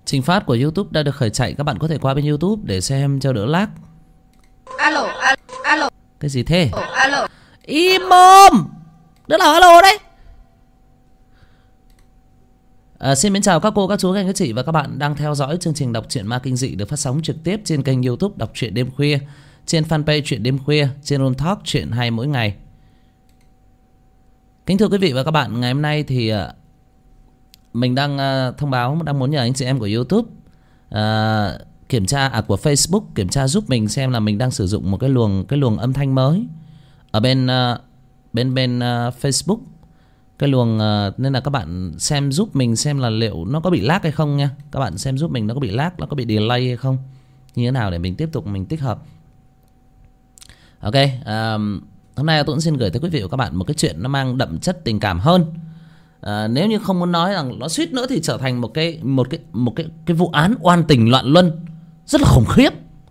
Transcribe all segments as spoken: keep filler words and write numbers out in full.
Trình phát của YouTube đã được khởi chạy. Các bạn có thể qua bên YouTube để xem cho đỡ lag. Alo, alo, alo. Cái gì thế? Alo. Im mồm. Đứa nào alo đấy? À, xin mến chào các cô, các chú, các anh, các chị và các bạn đang theo dõi chương trình đọc truyện ma kinh dị được phát sóng trực tiếp trên kênh YouTube Đọc Truyện Đêm Khuya, trên fanpage Truyện Đêm Khuya, trên Room Talk Truyện hay mỗi ngày. Kính thưa quý vị và các bạn, ngày hôm nay thì uh, mình đang uh, thông báo, đang muốn nhờ anh chị em của YouTube uh, kiểm tra, à của Facebook kiểm tra giúp mình xem là mình đang sử dụng một cái luồng cái luồng âm thanh mới ở bên uh, bên bên uh, Facebook. Cái luồng uh, nên là các bạn xem giúp mình xem là liệu nó có bị lag hay không nha. Các bạn xem giúp mình nó có bị lag, nó có bị delay hay không, như thế nào để mình tiếp tục mình tích hợp. Ok, um, hôm nay tôi cũng xin gửi tới quý vị và các bạn một cái chuyện nó mang đậm chất tình cảm hơn. À, nếu như không muốn nói rằng nó suýt nữa thì trở thành một cái một cái một cái cái vụ án oan tình loạn luân rất là khủng khiếp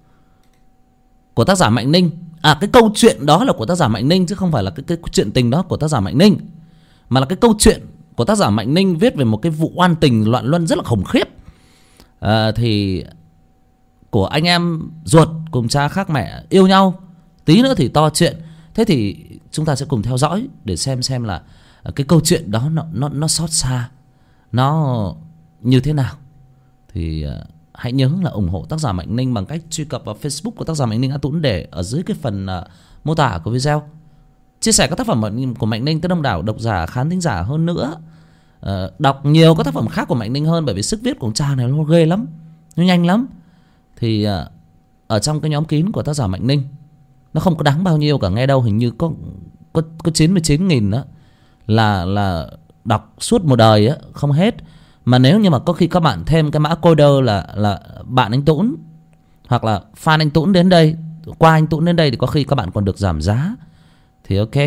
của tác giả Mạnh Ninh. À, cái câu chuyện đó là của tác giả Mạnh Ninh chứ không phải là cái cái chuyện tình đó của tác giả Mạnh Ninh, mà là cái câu chuyện của tác giả Mạnh Ninh viết về một cái vụ oan tình loạn luân rất là khủng khiếp. À, thì của anh em ruột cùng cha khác mẹ yêu nhau, tí nữa thì to chuyện. Thế thì chúng ta sẽ cùng theo dõi để xem xem là cái câu chuyện đó nó nó nó xót xa, nó như thế nào. Thì uh, hãy nhớ là ủng hộ tác giả Mạnh Ninh bằng cách truy cập vào Facebook của tác giả Mạnh Ninh. A Tũng để ở dưới cái phần uh, mô tả của video, chia sẻ các tác phẩm của Mạnh Ninh tới đông đảo độc giả, khán thính giả hơn nữa. Uh, đọc nhiều các tác phẩm khác của Mạnh Ninh hơn, bởi vì sức viết của ông cha này nó ghê lắm, nó nhanh lắm. Thì uh, ở trong cái nhóm kín của tác giả Mạnh Ninh, nó không có đáng bao nhiêu cả, nghe đâu hình như có có có chín mươi chín nghìn đó là là đọc suốt một đời á, không hết. Mà nếu như mà có khi các bạn thêm cái mã coder là là bạn anh Tũng hoặc là fan anh Tũng đến đây, qua anh Tũng đến đây, thì có khi các bạn còn được giảm giá. Thì ok,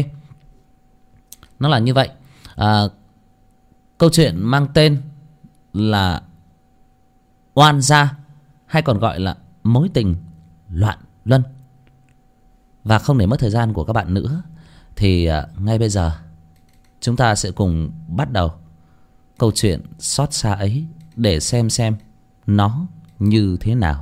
nó là như vậy. À, câu chuyện mang tên là Oan Gia, hay còn gọi là Mối Tình Loạn Luân. Và không để mất thời gian của các bạn nữa, thì à, ngay bây giờ chúng ta sẽ cùng bắt đầu câu chuyện xót xa ấy để xem xem nó như thế nào.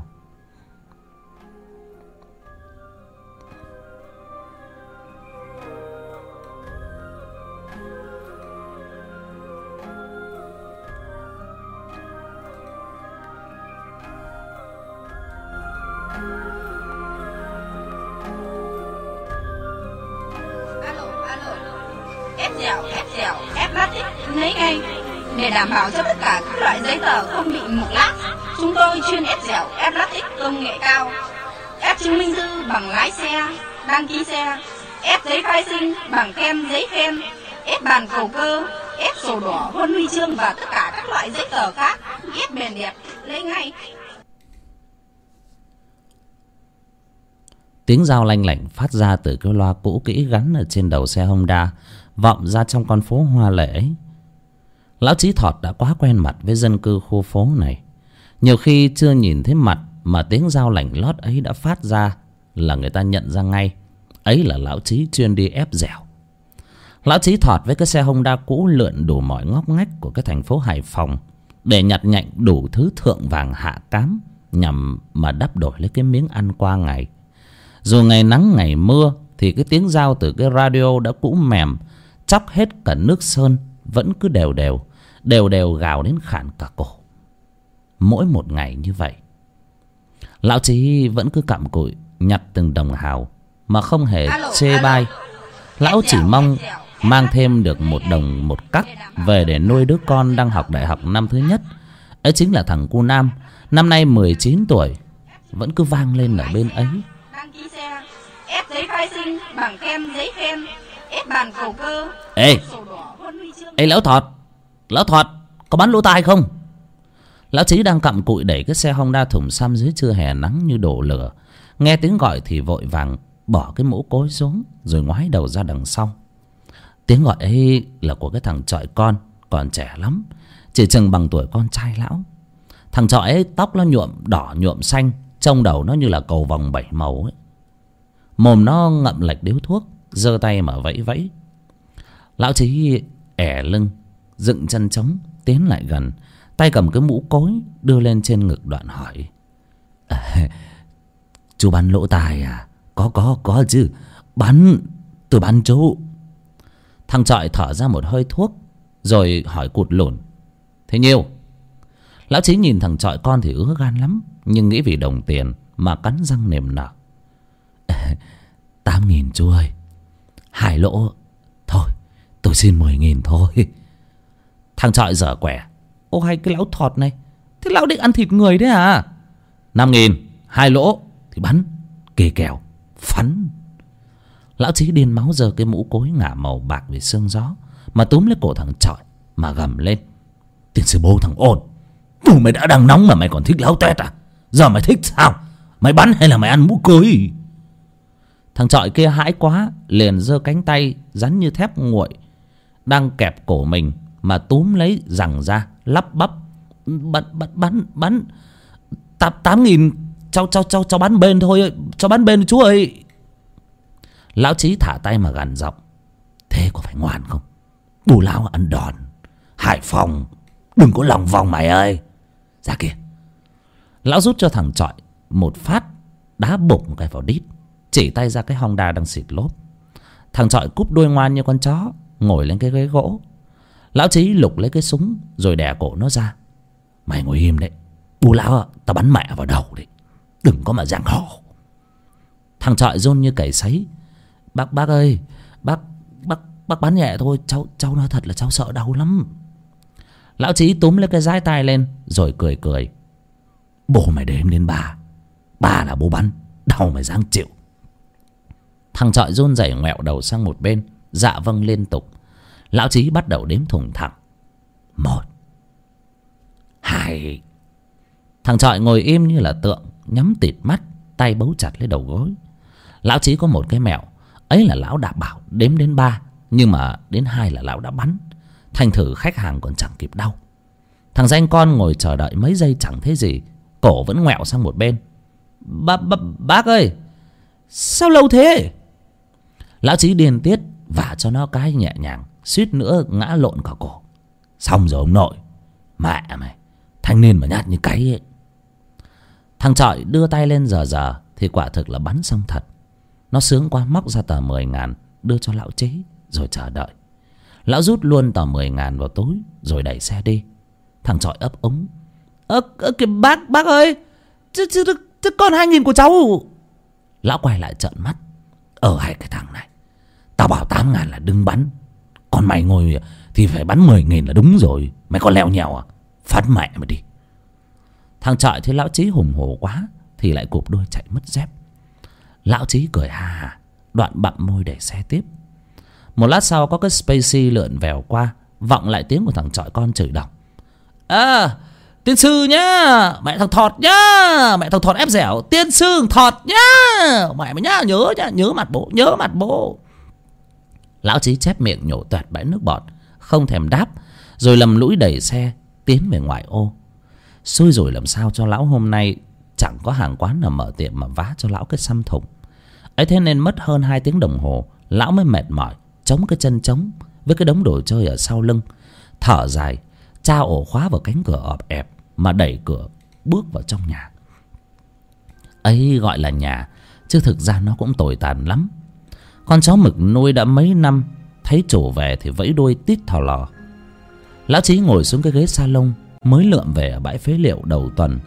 Để đảm bảo cho tất cả các loại giấy tờ không bị mục lác, chúng tôi chuyên ép dẻo, ép lát công nghệ cao, ép chứng minh thư bằng lái xe, đăng ký xe, ép giấy khai sinh bằng khen giấy khen, ép bàn cầu cơ, ép sổ đỏ, huân huy chương và tất cả các loại giấy tờ khác, ép bền đẹp, lấy ngay. Tiếng dao lanh lảnh phát ra từ cái loa cũ kỹ gắn ở trên đầu xe Honda, vọng ra trong con phố hoa lệ ấy. Lão Chí Thọt đã quá quen mặt với dân cư khu phố này. Nhiều khi chưa nhìn thấy mặt mà tiếng dao lảnh lót ấy đã phát ra là người ta nhận ra ngay. Ấy là lão Chí chuyên đi ép dẻo. Lão Chí Thọt với cái xe Honda cũ lượn đủ mọi ngóc ngách của cái thành phố Hải Phòng để nhặt nhạnh đủ thứ thượng vàng hạ cám, nhằm mà đắp đổi lấy cái miếng ăn qua ngày. Dù ngày nắng ngày mưa thì cái tiếng dao từ cái radio đã cũ mềm, chóc hết cả nước sơn, vẫn cứ đều đều đều đều gào đến khản cả cổ. Mỗi một ngày như vậy, lão Chí vẫn cứ cặm cụi nhặt từng đồng hào mà không hề chê bai. Lão chỉ mong mang thêm được một đồng một cắc về để nuôi đứa con đang học đại học năm thứ nhất. Ấy chính là thằng cu Nam, năm nay mười chín tuổi, vẫn cứ vang lên ở bên ấy. Đăng ký xe, ép giấy khai sinh bằng khen giấy khen, ép bàn cầu cơ. Ê, ê lão Thọt, lão Thọt, có bắn lỗ tai không? Lão Chí đang cặm cụi đẩy cái xe Honda thùng xăm dưới trưa hè nắng như đổ lửa. Nghe tiếng gọi thì vội vàng bỏ cái mũ cối xuống rồi ngoái đầu ra đằng sau. Tiếng gọi ấy là của cái thằng chọi con, còn trẻ lắm, chỉ chừng bằng tuổi con trai lão. Thằng chọi ấy tóc nó nhuộm đỏ nhuộm xanh, trông đầu nó như là cầu vồng bảy màu ấy. Mồm nó ngậm lệch điếu thuốc, giơ tay mà vẫy vẫy. Lão Chí ẻ lưng, dựng chân trống tiến lại gần, tay cầm cái mũ cối đưa lên trên ngực, đoạn hỏi: à, chú bắn lỗ tai à? Có có có chứ. Bắn, tôi bắn chú. Thằng Chọi thở ra một hơi thuốc rồi hỏi cụt lủn: thế nhiêu? Lão Chí nhìn thằng Chọi con thì ứa gan lắm, nhưng nghĩ vì đồng tiền mà cắn răng niềm nở: tám nghìn chú ơi. Hai lỗ. Thôi tôi xin mười nghìn thôi. Thằng Chọi dở quẻ: ô hay cái lão thọt này, thế lão định ăn thịt người đấy à? Năm nghìn. Hai lỗ thì bắn. Kê kèo phắn. Lão Chí điên máu giơ cái mũ cối ngả màu bạc vì sương gió mà túm lấy cổ thằng Chọi mà gầm lên: tiền sư bố thằng ôn, dù mày đã đang nóng mà mày còn thích láo toét à? Giờ mày thích sao? Mày bắn hay là mày ăn mũ cối? Thằng Chọi kia hãi quá, liền giơ cánh tay rắn như thép nguội đang kẹp cổ mình mà túm lấy giằng ra, lắp bắp: bắn bắn bắn bắn tám tám nghìn. Cháu cháu cháu cháu bắn bên thôi, cháu bắn bên chú ơi. Lão Chí thả tay mà gằn giọng: thế có phải ngoan không? Bù lão ăn đòn. Hải Phòng đừng có lòng vòng mày ơi. Ra kìa. Lão rút cho thằng Chọi một phát đá bụng một cái vào đít, chỉ tay ra cái Honda đang xịt lốp. Thằng Chọi cúp đuôi ngoan như con chó, ngồi lên cái ghế gỗ. Lão Chí lục lấy cái súng rồi đè cổ nó ra: mày ngồi im đấy, bù lão tao bắn mẹ vào đầu đấy, đừng có mà giằng hò. Thằng Chọi run như cầy sấy: Bác bác ơi, bác bác bác bắn nhẹ thôi, cháu cháu nói thật là cháu sợ đau lắm. Lão Chí túm lấy cái dái tai lên rồi cười cười: bố mày đếm đến ba, ba là bố bắn, đau mày dáng chịu. Thằng Chọi run rẩy ngoẹo đầu sang một bên, dạ vâng liên tục. Lão Chí bắt đầu đếm thùng thẳng: một, hai. Thằng Chọi ngồi im như là tượng, nhắm tịt mắt, tay bấu chặt lấy đầu gối. Lão Chí có một cái mẹo, ấy là lão đã bảo đếm đến ba, nhưng mà đến hai là lão đã bắn. Thành thử khách hàng còn chẳng kịp đau. Thằng danh con ngồi chờ đợi mấy giây chẳng thấy gì, cổ vẫn ngoẹo sang một bên: Bác, bác, bác ơi, sao lâu thế? Lão Chí điên tiết vả cho nó cái nhẹ nhàng, suýt nữa ngã lộn cả cổ: xong rồi ông nội. Mẹ mày, thanh niên mà nhát như cái ấy. Thằng Chọi đưa tay lên giờ giờ thì quả thực là bắn xong thật. Nó sướng quá móc ra tờ mười ngàn đưa cho lão Chí rồi chờ đợi. Lão rút luôn tờ mười ngàn vào túi rồi đẩy xe đi. Thằng Chọi ấp úng: ơ ơ kìa bác, bác ơi, chứ, chứ, chứ còn hai nghìn của cháu. Lão quay lại trợn mắt: ờ hay cái thằng này, tao bảo tám ngàn là đừng bắn, còn mày ngồi thì phải bắn mười nghìn là đúng rồi. Mày còn leo nhèo à? Phát mẹ mà đi. Thằng Chọi thấy lão Chí hùng hổ quá thì lại cụp đuôi chạy mất dép. Lão Chí cười ha ha, đoạn bặm môi để xe tiếp. Một lát sau có cái Spacey lượn vèo qua, vọng lại tiếng của thằng Chọi con chửi đọc: à, tiên sư nhá, mẹ thằng Thọt nhá, mẹ thằng Thọt ép dẻo, tiên sư Thọt nhá, mẹ mày nhá, nhớ nhá, nhớ mặt bố, nhớ mặt bố. Lão Chí chép miệng nhổ toẹt bãi nước bọt, không thèm đáp, rồi lầm lũi đẩy xe tiến về ngoại ô. Xui rồi làm sao cho lão hôm nay chẳng có hàng quán nào mở tiệm mà vá cho lão cái xăm thùng ấy. Thế nên mất hơn hai tiếng đồng hồ lão mới mệt mỏi chống cái chân trống với cái đống đồ chơi ở sau lưng, thở dài tra ổ khóa vào cánh cửa ọp ẹp mà đẩy cửa bước vào trong nhà. Ấy gọi là nhà, chứ thực ra nó cũng tồi tàn lắm. Con chó mực nuôi đã mấy năm, thấy chủ về thì vẫy đuôi tít thò lò. Lão Chí ngồi xuống cái ghế salon mới lượm về ở bãi phế liệu đầu tuần,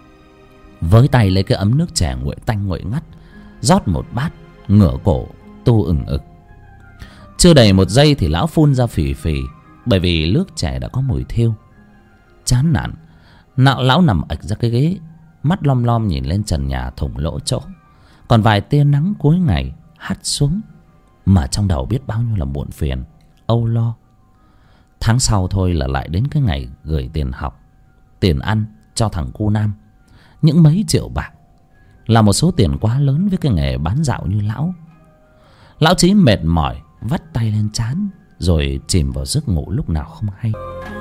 với tay lấy cái ấm nước chè nguội tanh nguội ngắt, rót một bát, ngửa cổ tu ừng ực. Chưa đầy một giây thì lão phun ra phì phì, bởi vì nước chè đã có mùi thiêu. Chán nản, nạo lão nằm ạch ra cái ghế, mắt lom lom nhìn lên trần nhà thủng lỗ chỗ, còn vài tia nắng cuối ngày hắt xuống, mà trong đầu biết bao nhiêu là muộn phiền, âu lo. Tháng sau thôi là lại đến cái ngày gửi tiền học, tiền ăn cho thằng cu Nam. Những mấy triệu bạc là một số tiền quá lớn với cái nghề bán dạo như lão. Lão Chí mệt mỏi vắt tay lên trán rồi chìm vào giấc ngủ lúc nào không hay.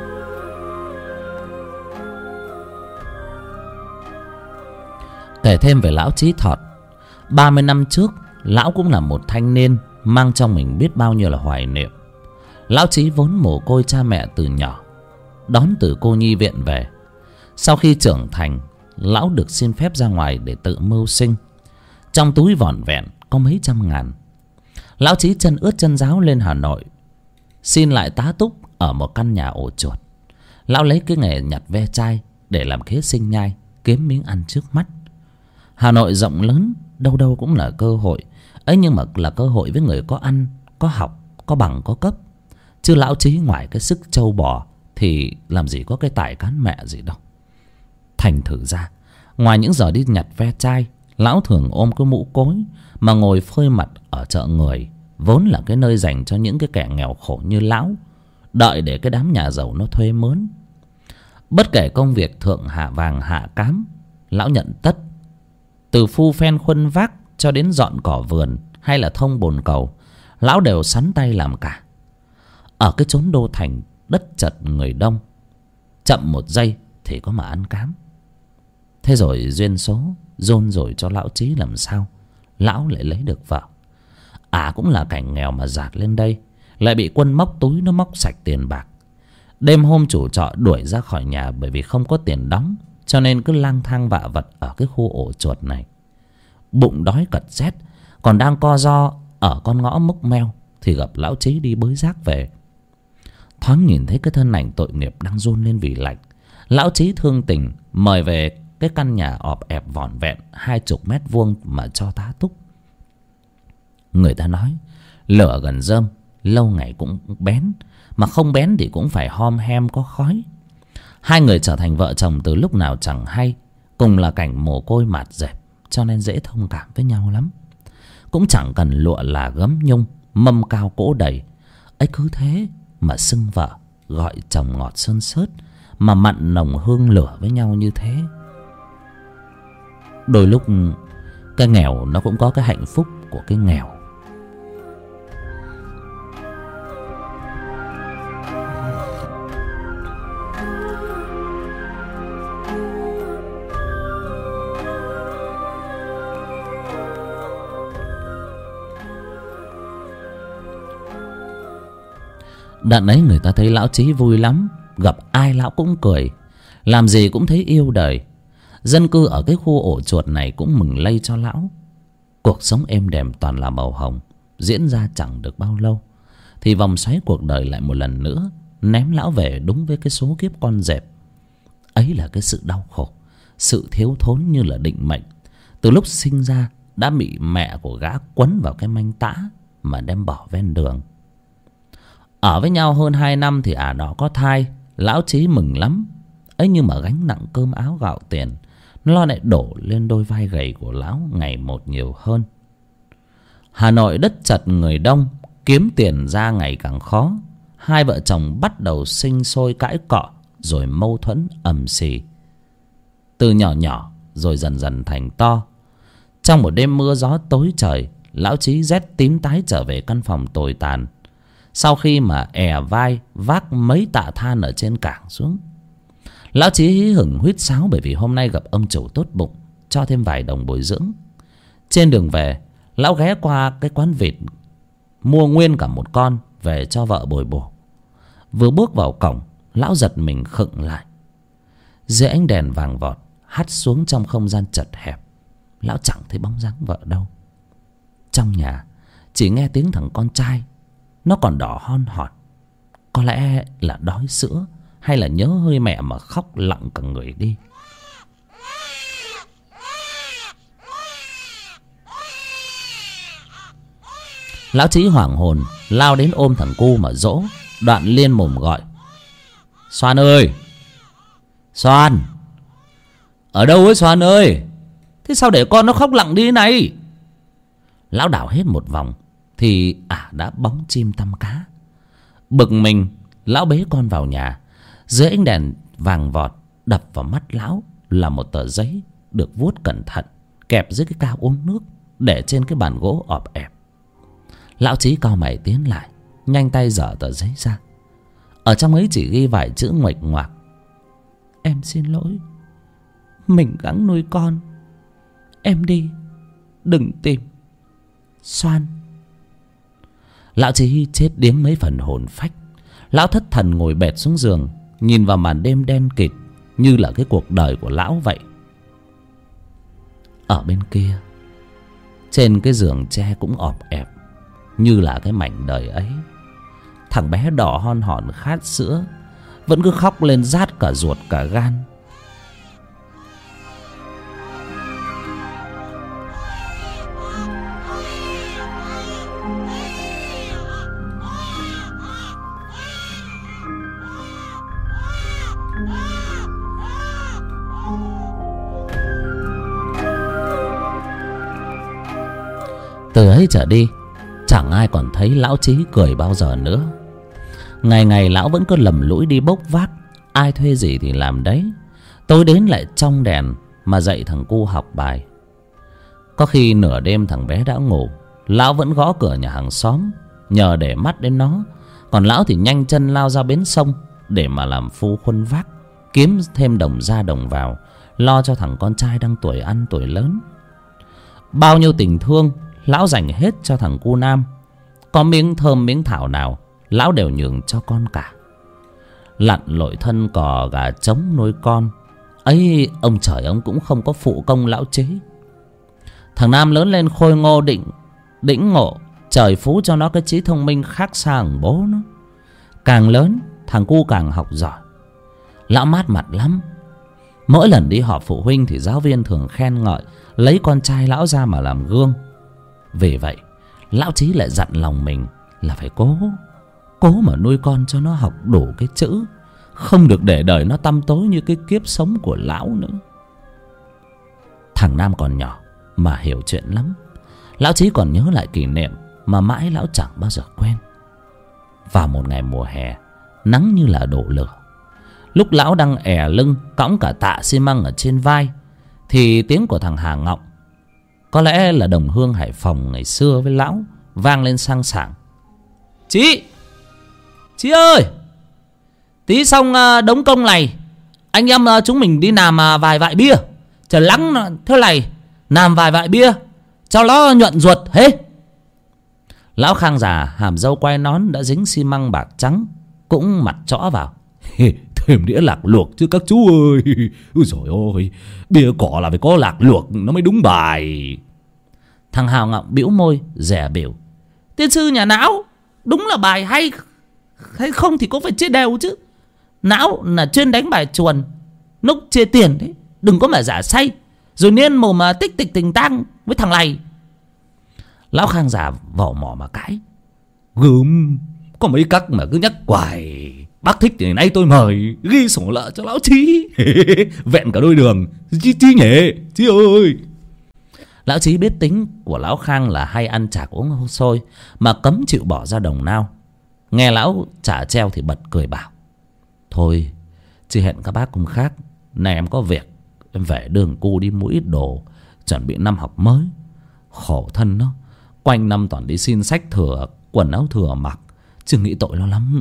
Kể thêm về lão Chí Thọt, ba mươi năm trước lão cũng là một thanh niên mang trong mình biết bao nhiêu là hoài niệm. Lão Chí vốn mồ côi cha mẹ từ nhỏ, đón từ cô nhi viện về. Sau khi trưởng thành, lão được xin phép ra ngoài để tự mưu sinh. Trong túi vỏn vẹn có mấy trăm ngàn. Lão Chí chân ướt chân ráo lên Hà Nội, xin lại tá túc ở một căn nhà ổ chuột. Lão lấy cái nghề nhặt ve chai để làm khế sinh nhai, kiếm miếng ăn trước mắt. Hà Nội rộng lớn, đâu đâu cũng là cơ hội ấy, nhưng mà là cơ hội với người có ăn, có học, có bằng, có cấp. Chứ lão Chí ngoài cái sức trâu bò thì làm gì có cái tài cán mẹ gì đâu. Thành thử ra, ngoài những giờ đi nhặt ve chai, lão thường ôm cái mũ cối mà ngồi phơi mặt ở chợ người, vốn là cái nơi dành cho những cái kẻ nghèo khổ như lão, đợi để cái đám nhà giàu nó thuê mướn. Bất kể công việc thượng hạ vàng hạ cám, lão nhận tất. Từ phu phen khuân vác cho đến dọn cỏ vườn hay là thông bồn cầu, lão đều sắn tay làm cả. Ở cái chốn đô thành đất chật người đông, chậm một giây thì có mà ăn cám. Thế rồi duyên số dôn rồi cho lão Chí làm sao lão lại lấy được vợ. À cũng là cảnh nghèo mà dạt lên đây, lại bị quân móc túi nó móc sạch tiền bạc. Đêm hôm chủ trọ đuổi ra khỏi nhà bởi vì không có tiền đóng, cho nên cứ lang thang vạ vật ở cái khu ổ chuột này. Bụng đói cật rét, còn đang co ro ở con ngõ mốc meo thì gặp lão Chí đi bới rác về. Thoáng nhìn thấy cái thân ảnh tội nghiệp đang run lên vì lạnh, lão Chí thương tình mời về cái căn nhà ọp ẹp vỏn vẹn hai chục mét vuông mà cho tá túc. Người ta nói lửa gần rơm lâu ngày cũng bén, mà không bén thì cũng phải hom hem có khói. Hai người trở thành vợ chồng từ lúc nào chẳng hay, cùng là cảnh mồ côi mạt dẹp, cho nên dễ thông cảm với nhau lắm. Cũng chẳng cần lụa là gấm nhung, mâm cao cỗ đầy ấy, cứ thế mà xưng vợ gọi chồng ngọt sơn sớt, mà mặn nồng hương lửa với nhau như thế. Đôi lúc cái nghèo nó cũng có cái hạnh phúc của cái nghèo. Đợt ấy người ta thấy lão Chí vui lắm, gặp ai lão cũng cười, làm gì cũng thấy yêu đời. Dân cư ở cái khu ổ chuột này cũng mừng lây cho lão. Cuộc sống êm đềm toàn là màu hồng. Diễn ra chẳng được bao lâu thì vòng xoáy cuộc đời lại một lần nữa ném lão về đúng với cái số kiếp con dẹp. Ấy là cái sự đau khổ, sự thiếu thốn như là định mệnh. Từ lúc sinh ra đã bị mẹ của gã quấn vào cái manh tã mà đem bỏ ven đường. Ở với nhau hơn hai năm thì ả đó có thai. Lão Chí mừng lắm ấy, nhưng mà gánh nặng cơm áo gạo tiền nó lại đổ lên đôi vai gầy của lão ngày một nhiều hơn. Hà Nội đất chật người đông, kiếm tiền ra ngày càng khó. Hai vợ chồng bắt đầu sinh sôi cãi cọ, rồi mâu thuẫn ầm xì. Từ nhỏ nhỏ rồi dần dần thành to. Trong một đêm mưa gió tối trời, lão Chí rét tím tái trở về căn phòng tồi tàn, sau khi mà è vai vác mấy tạ than ở trên cảng xuống. Lão Chí hí hửng huýt sáo bởi vì hôm nay gặp ông chủ tốt bụng, cho thêm vài đồng bồi dưỡng. Trên đường về, lão ghé qua cái quán vịt, mua nguyên cả một con về cho vợ bồi bổ. Vừa bước vào cổng, lão giật mình khựng lại. Dưới ánh đèn vàng vọt hắt xuống trong không gian chật hẹp, lão chẳng thấy bóng dáng vợ đâu. Trong nhà chỉ nghe tiếng thằng con trai, nó còn đỏ hon hòn. Có lẽ là đói sữa hay là nhớ hơi mẹ mà khóc lặng cả người đi. Lão Chí hoảng hồn lao đến ôm thằng cu mà dỗ, đoạn liên mồm gọi: Xoan ơi, Xoan, ở đâu ấy Xoan ơi? Thế sao để con nó khóc lặng đi này? Lão đảo hết một vòng thì ả đã bóng chim tăm cá. Bực mình, lão bế con vào nhà. Dưới ánh đèn vàng vọt, đập vào mắt lão là một tờ giấy được vuốt cẩn thận, kẹp dưới cái cao uống nước, để trên cái bàn gỗ ọp ẹp. Lão Chí cau mày tiến lại, nhanh tay giở tờ giấy ra. Ở trong ấy chỉ ghi vài chữ nguệch ngoạc: Em xin lỗi, mình gắng nuôi con, em đi, đừng tìm. Xoan. Lão Chí chết điếng mấy phần hồn phách. Lão thất thần ngồi bệt xuống giường, nhìn vào màn đêm đen kịt như là cái cuộc đời của lão vậy. Ở bên kia, trên cái giường tre cũng ọp ẹp như là cái mảnh đời ấy, thằng bé đỏ hon hòn khát sữa vẫn cứ khóc lên rát cả ruột cả gan. Từ ấy trở đi, chẳng ai còn thấy lão Chí cười bao giờ nữa. Ngày ngày lão vẫn cứ lầm lũi đi bốc vác, ai thuê gì thì làm đấy. Tối đến lại trong đèn mà dạy thằng cu học bài. Có khi nửa đêm thằng bé đã ngủ, lão vẫn gõ cửa nhà hàng xóm nhờ để mắt đến nó. Còn lão thì nhanh chân lao ra bến sông để mà làm phu khuân vác, kiếm thêm đồng ra đồng vào, lo cho thằng con trai đang tuổi ăn tuổi lớn. Bao nhiêu tình thương lão dành hết cho thằng cu Nam. Có miếng thơm miếng thảo nào lão đều nhường cho con cả. Lặn lội thân cò gà trống nuôi con ấy, ông trời ông cũng không có phụ công lão Chế. Thằng Nam lớn lên khôi ngô định đĩnh ngộ, trời phú cho nó cái trí thông minh khác xa thằng bố nó. Càng lớn thằng cu càng học giỏi. Lão mát mặt lắm. Mỗi lần đi họp phụ huynh thì giáo viên thường khen ngợi, lấy con trai lão ra mà làm gương. Vì vậy lão Chí lại dặn lòng mình là phải cố Cố mà nuôi con cho nó học đủ cái chữ, không được để đời nó tăm tối như cái kiếp sống của lão nữa. Thằng Nam còn nhỏ mà hiểu chuyện lắm. Lão Chí còn nhớ lại kỷ niệm mà mãi lão chẳng bao giờ quên. Vào một ngày mùa hè, nắng như là đổ lửa, lúc lão đang è lưng cõng cả tạ xi măng ở trên vai, thì tiếng của thằng Hà Ngọng, có lẽ là đồng hương Hải Phòng ngày xưa với lão, vang lên sang sảng. Chí! Chí ơi! Tí xong đống công này, anh em chúng mình đi làm vài vại bia. Trời nắng thế này, làm vài vại bia cho nó nhuận ruột hết. Lão Khang già hàm râu quai nón đã dính xi măng bạc trắng cũng mặt chõ vào. Thêm đĩa lạc luộc chứ các chú ơi. Ôi dồi ôi, bia cỏ là phải có lạc luộc nó mới đúng bài. Thằng Hào Ngọng bĩu môi dè biểu. Tiên sư nhà não, đúng là bài hay hay không thì cũng phải chia đều chứ. Não là chuyên đánh bài chuồn, lúc chia tiền đấy, đừng có mà giả say rồi niên mồm mà tích tịch tình tang với thằng này. Lão Khang già vỏ mỏ mà cãi. Gớm, có mấy các mà cứ nhắc hoài. Bác thích thì nay tôi mời, ghi sổ lợ cho lão Chí. Vẹn cả đôi đường. Chí Chí nhỉ, Chí ơi. Lão Chí biết tính của lão Khang là hay ăn chạc uống sôi, mà cấm chịu bỏ ra đồng nào. Nghe lão trả treo thì bật cười bảo. Thôi, chị hẹn các bác cùng khác. Này em có việc, em về đường cu đi mua ít đồ, chuẩn bị năm học mới. Khổ thân nó, quanh năm toàn đi xin sách thừa, quần áo thừa mặc, chứ nghĩ tội nó lắm.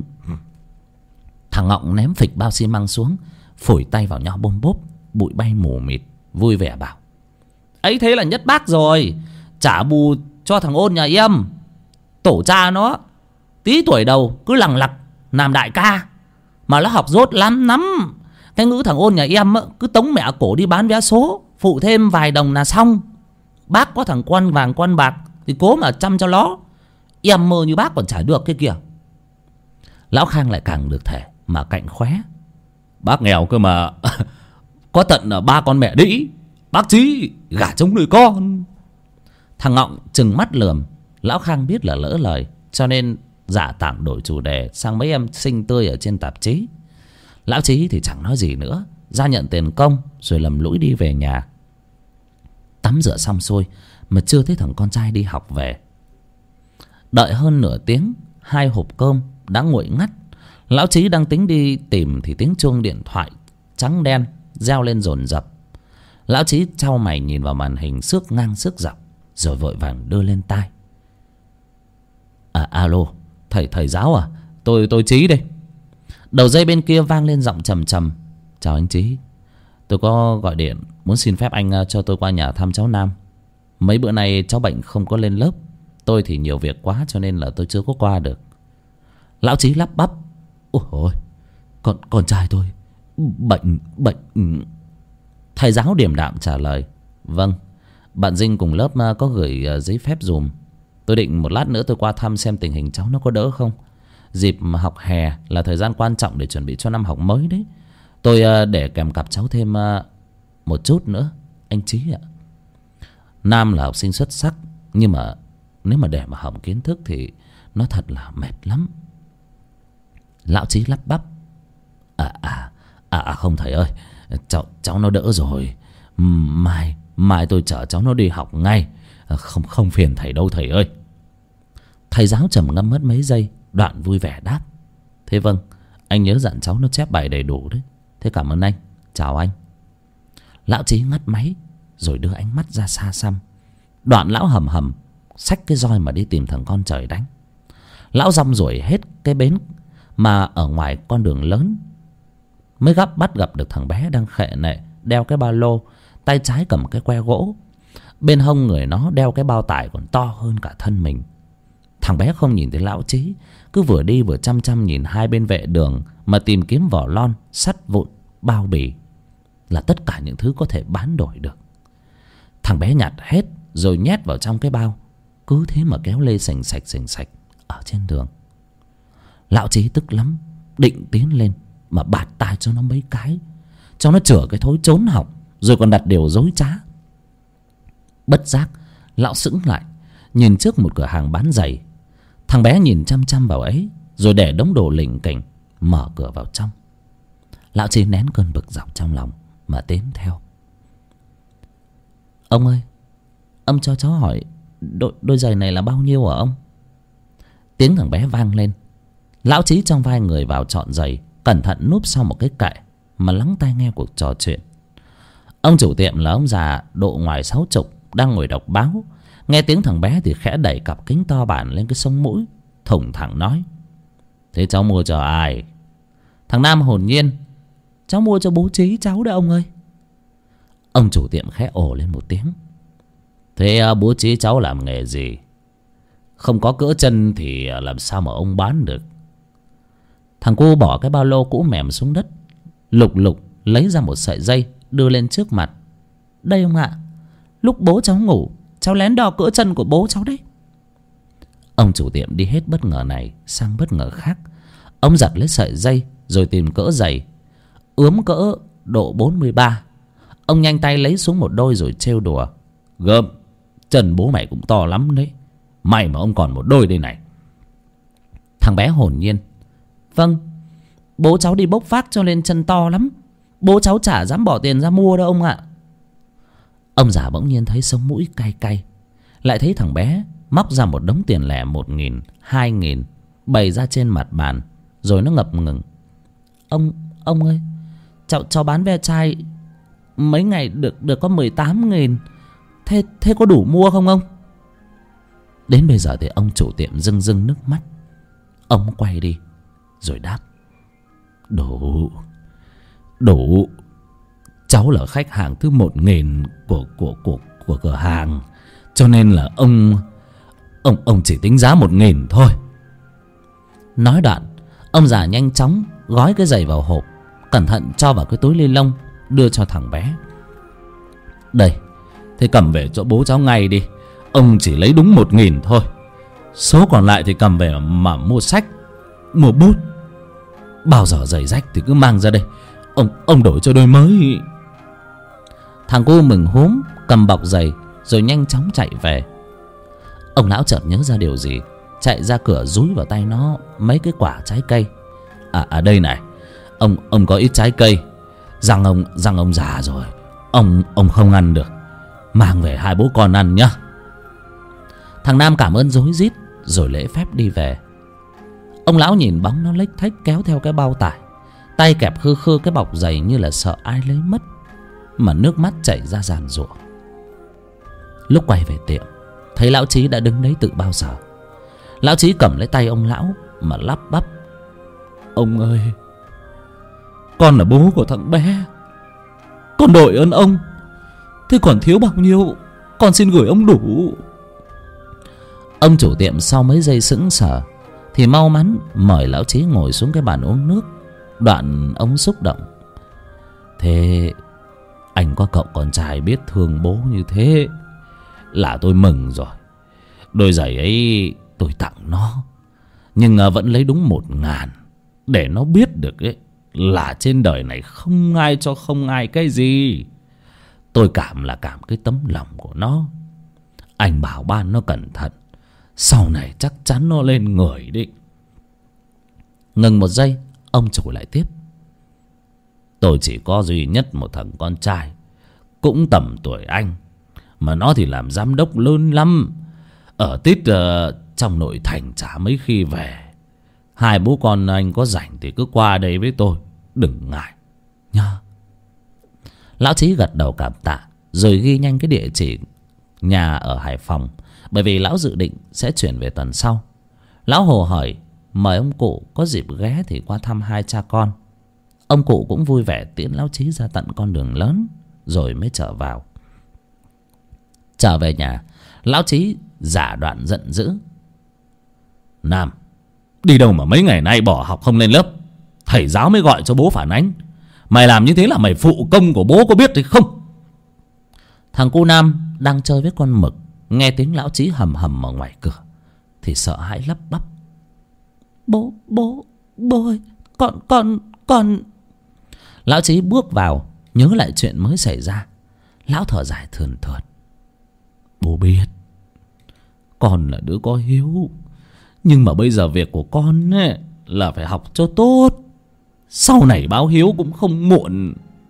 Thằng Ngọng ném phịch bao xi măng xuống, phủi tay vào nhau bôm bốp, bụi bay mù mịt, vui vẻ bảo. Ấy thế là nhất bác rồi, trả bù cho thằng Ôn nhà em. Tổ cha nó tí tuổi đầu cứ lằng lặc làm đại ca, mà nó học dốt lắm lắm. Cái ngữ thằng Ôn nhà em cứ tống mẹ cổ đi bán vé số, phụ thêm vài đồng là xong. Bác có thằng quan vàng quan bạc thì cố mà chăm cho nó. Em mơ như bác còn chả được cái kìa. Lão Khang lại càng được thể mà cạnh khóe. Bác nghèo cơ mà có tận ba con mẹ đĩ, bác Chí gả trống nuôi con. Thằng Ngọng trừng mắt lườm. Lão Khang biết là lỡ lời, cho nên giả tảng đổi chủ đề sang mấy em xinh tươi ở trên tạp chí. Lão Chí thì chẳng nói gì nữa, ra nhận tiền công rồi lầm lũi đi về nhà. Tắm rửa xong xuôi mà chưa thấy thằng con trai đi học về. Đợi hơn nửa tiếng, hai hộp cơm đã nguội ngắt. Lão Chí đang tính đi tìm thì tiếng chuông điện thoại trắng đen reo lên dồn dập. Lão Chí chau mày nhìn vào màn hình xước ngang xước dọc, rồi vội vàng đưa lên tai. À alo, thầy thầy giáo à, tôi tôi Chí đây. Đầu dây bên kia vang lên giọng trầm trầm. Chào anh Chí, tôi có gọi điện muốn xin phép anh cho tôi qua nhà thăm cháu Nam. Mấy bữa nay cháu bệnh không có lên lớp, tôi thì nhiều việc quá cho nên là tôi chưa có qua được. Lão Chí lắp bắp. Ôi ôi, Con, con trai tôi bệnh, bệnh. Thầy giáo điềm đạm trả lời. Vâng, bạn Dinh cùng lớp có gửi giấy phép dùm. Tôi định một lát nữa tôi qua thăm xem tình hình cháu nó có đỡ không. Dịp học hè là thời gian quan trọng để chuẩn bị cho năm học mới đấy. Tôi để kèm cặp cháu thêm một chút nữa, anh Trí ạ. Nam là học sinh xuất sắc, nhưng mà nếu mà để mà hỏng kiến thức thì nó thật là mệt lắm. Lão Trí lắp bắp. À à à, à không thầy ơi, cháu cháu nó đỡ rồi. Mai mai tôi chở cháu nó đi học ngay. Không không phiền thầy đâu thầy ơi. Thầy giáo trầm ngâm mất mấy giây, đoạn vui vẻ đáp. Thế vâng, anh nhớ dặn cháu nó chép bài đầy đủ đấy. Thế cảm ơn anh, chào anh. Lão Trí ngắt máy rồi đưa ánh mắt ra xa xăm. Đoạn lão hầm hầm xách cái roi mà đi tìm thằng con trời đánh. Lão rong ruổi hết cái bến mà ở ngoài con đường lớn mới gấp bắt gặp được thằng bé đang khệ nệ đeo cái ba lô, tay trái cầm cái que gỗ, bên hông người nó đeo cái bao tải còn to hơn cả thân mình. Thằng bé không nhìn thấy lão Trí, cứ vừa đi vừa chăm chăm nhìn hai bên vệ đường mà tìm kiếm vỏ lon, sắt vụn, bao bì, là tất cả những thứ có thể bán đổi được. Thằng bé nhặt hết rồi nhét vào trong cái bao, cứ thế mà kéo lê sành sạch sành sạch ở trên đường. Lão Trí tức lắm, định tiến lên mà bạt tai cho nó mấy cái, cho nó chửa cái thối trốn học, rồi còn đặt điều dối trá. Bất giác lão sững lại, nhìn trước một cửa hàng bán giày. Thằng bé nhìn chăm chăm vào ấy, rồi để đống đồ lỉnh kỉnh mở cửa vào trong. Lão Trí nén cơn bực dọc trong lòng mà tiến theo. Ông ơi, ông cho cháu hỏi đôi, đôi giày này là bao nhiêu hả ông? Tiếng thằng bé vang lên. Lão Trí trong vai người vào chọn giày, cẩn thận núp sau một cái kệ mà lắng tai nghe cuộc trò chuyện. Ông chủ tiệm là ông già độ ngoài sáu chục, đang ngồi đọc báo. Nghe tiếng thằng bé thì khẽ đẩy cặp kính to bản lên cái sống mũi, thủng thẳng nói. Thế cháu mua cho ai? Thằng Nam hồn nhiên. Cháu mua cho bố Trí cháu đấy ông ơi. Ông chủ tiệm khẽ ồ lên một tiếng. Thế bố Trí cháu làm nghề gì? Không có cỡ chân thì làm sao mà ông bán được? Thằng cu bỏ cái ba lô cũ mềm xuống đất, lục lục lấy ra một sợi dây đưa lên trước mặt. Đây ông ạ, lúc bố cháu ngủ, cháu lén đo cỡ chân của bố cháu đấy. Ông chủ tiệm đi hết bất ngờ này sang bất ngờ khác. Ông giật lấy sợi dây rồi tìm cỡ giày, ướm cỡ độ bốn mươi ba. Ông nhanh tay lấy xuống một đôi rồi trêu đùa. Gớm, chân bố mày cũng to lắm đấy, may mà ông còn một đôi đây này. Thằng bé hồn nhiên. Vâng, bố cháu đi bốc vác cho nên chân to lắm, bố cháu chả dám bỏ tiền ra mua đâu ông ạ. Ông già bỗng nhiên thấy sống mũi cay cay, lại thấy thằng bé móc ra một đống tiền lẻ một nghìn, hai nghìn bày ra trên mặt bàn, rồi nó ngập ngừng. Ông, ông ơi, cháu, cháu bán ve chai mấy ngày được được có mười tám nghìn. Thế, thế có đủ mua không ông? Đến bây giờ thì ông chủ tiệm rưng rưng nước mắt. Ông quay đi rồi đáp. Đủ, đủ. Cháu là khách hàng thứ một nghìn của, của, của, của cửa hàng, cho nên là ông Ông, ông chỉ tính giá một nghìn thôi. Nói đoạn, ông già nhanh chóng gói cái giày vào hộp, cẩn thận cho vào cái túi ni lông, đưa cho thằng bé. Đây, thế cầm về chỗ bố cháu ngay đi, ông chỉ lấy đúng một nghìn thôi. Số còn lại thì cầm về mà mua sách, mua bút. Bao giờ giày rách thì cứ mang ra đây, Ông, ông đổi cho đôi mới. Thằng cu mừng húm cầm bọc giày rồi nhanh chóng chạy về. Ông lão chợt nhớ ra điều gì, chạy ra cửa dúi vào tay nó mấy cái quả trái cây. À, à đây này, ông ông có ít trái cây, răng ông răng ông già rồi, ông ông không ăn được, mang về hai bố con ăn nhá. Thằng Nam cảm ơn rối rít rồi lễ phép đi về. Ông lão nhìn bóng nó lếch thếch kéo theo cái bao tải, tay kẹp khư khư cái bọc giày như là sợ ai lấy mất, mà nước mắt chảy ra giàn giụa. Lúc quay về tiệm, thấy lão Trí đã đứng đấy từ bao giờ. Lão Trí cầm lấy tay ông lão mà lắp bắp. Ông ơi, con là bố của thằng bé, con đội ơn ông, thế còn thiếu bao nhiêu con xin gửi ông đủ. Ông chủ tiệm sau mấy giây sững sờ thì mau mắn mời lão Trí ngồi xuống cái bàn uống nước. Đoạn ông xúc động: thế anh có cậu con trai biết thương bố như thế là tôi mừng rồi. Đôi giày ấy tôi tặng nó, nhưng vẫn lấy đúng một ngàn, để nó biết được ấy là trên đời này không ai cho không ai cái gì. Tôi cảm là cảm cái tấm lòng của nó. Anh bảo ban nó cẩn thận, sau này chắc chắn nó lên người đấy. Ngừng một giây, ông chủ lại tiếp: tôi chỉ có duy nhất một thằng con trai, cũng tầm tuổi anh, mà nó thì làm giám đốc lớn lắm, ở tít uh, trong nội thành chả mấy khi về. Hai bố con anh có rảnh thì cứ qua đây với tôi, đừng ngại nhá. Lão Chí gật đầu cảm tạ, rồi ghi nhanh cái địa chỉ nhà ở Hải Phòng, bởi vì lão dự định sẽ chuyển về tuần sau. Lão hồ hởi mời ông cụ có dịp ghé thì qua thăm hai cha con. Ông cụ cũng vui vẻ tiễn lão Chí ra tận con đường lớn, rồi mới trở vào. Trở về nhà, lão Chí giả đoạn giận dữ: Nam, đi đâu mà mấy ngày nay bỏ học không lên lớp? Thầy giáo mới gọi cho bố phản ánh. Mày làm như thế là mày phụ công của bố, có biết thì không? Thằng cu Nam đang chơi với con mực, nghe tiếng lão Chí hầm hầm ở ngoài cửa thì sợ hãi lắp bắp: Bố, bố, bố ơi, con, con, con... Lão Chí bước vào, nhớ lại chuyện mới xảy ra. Lão thở dài thườn thượt: Bố biết con là đứa có hiếu, nhưng mà bây giờ việc của con ấy là phải học cho tốt, sau này báo hiếu cũng không muộn.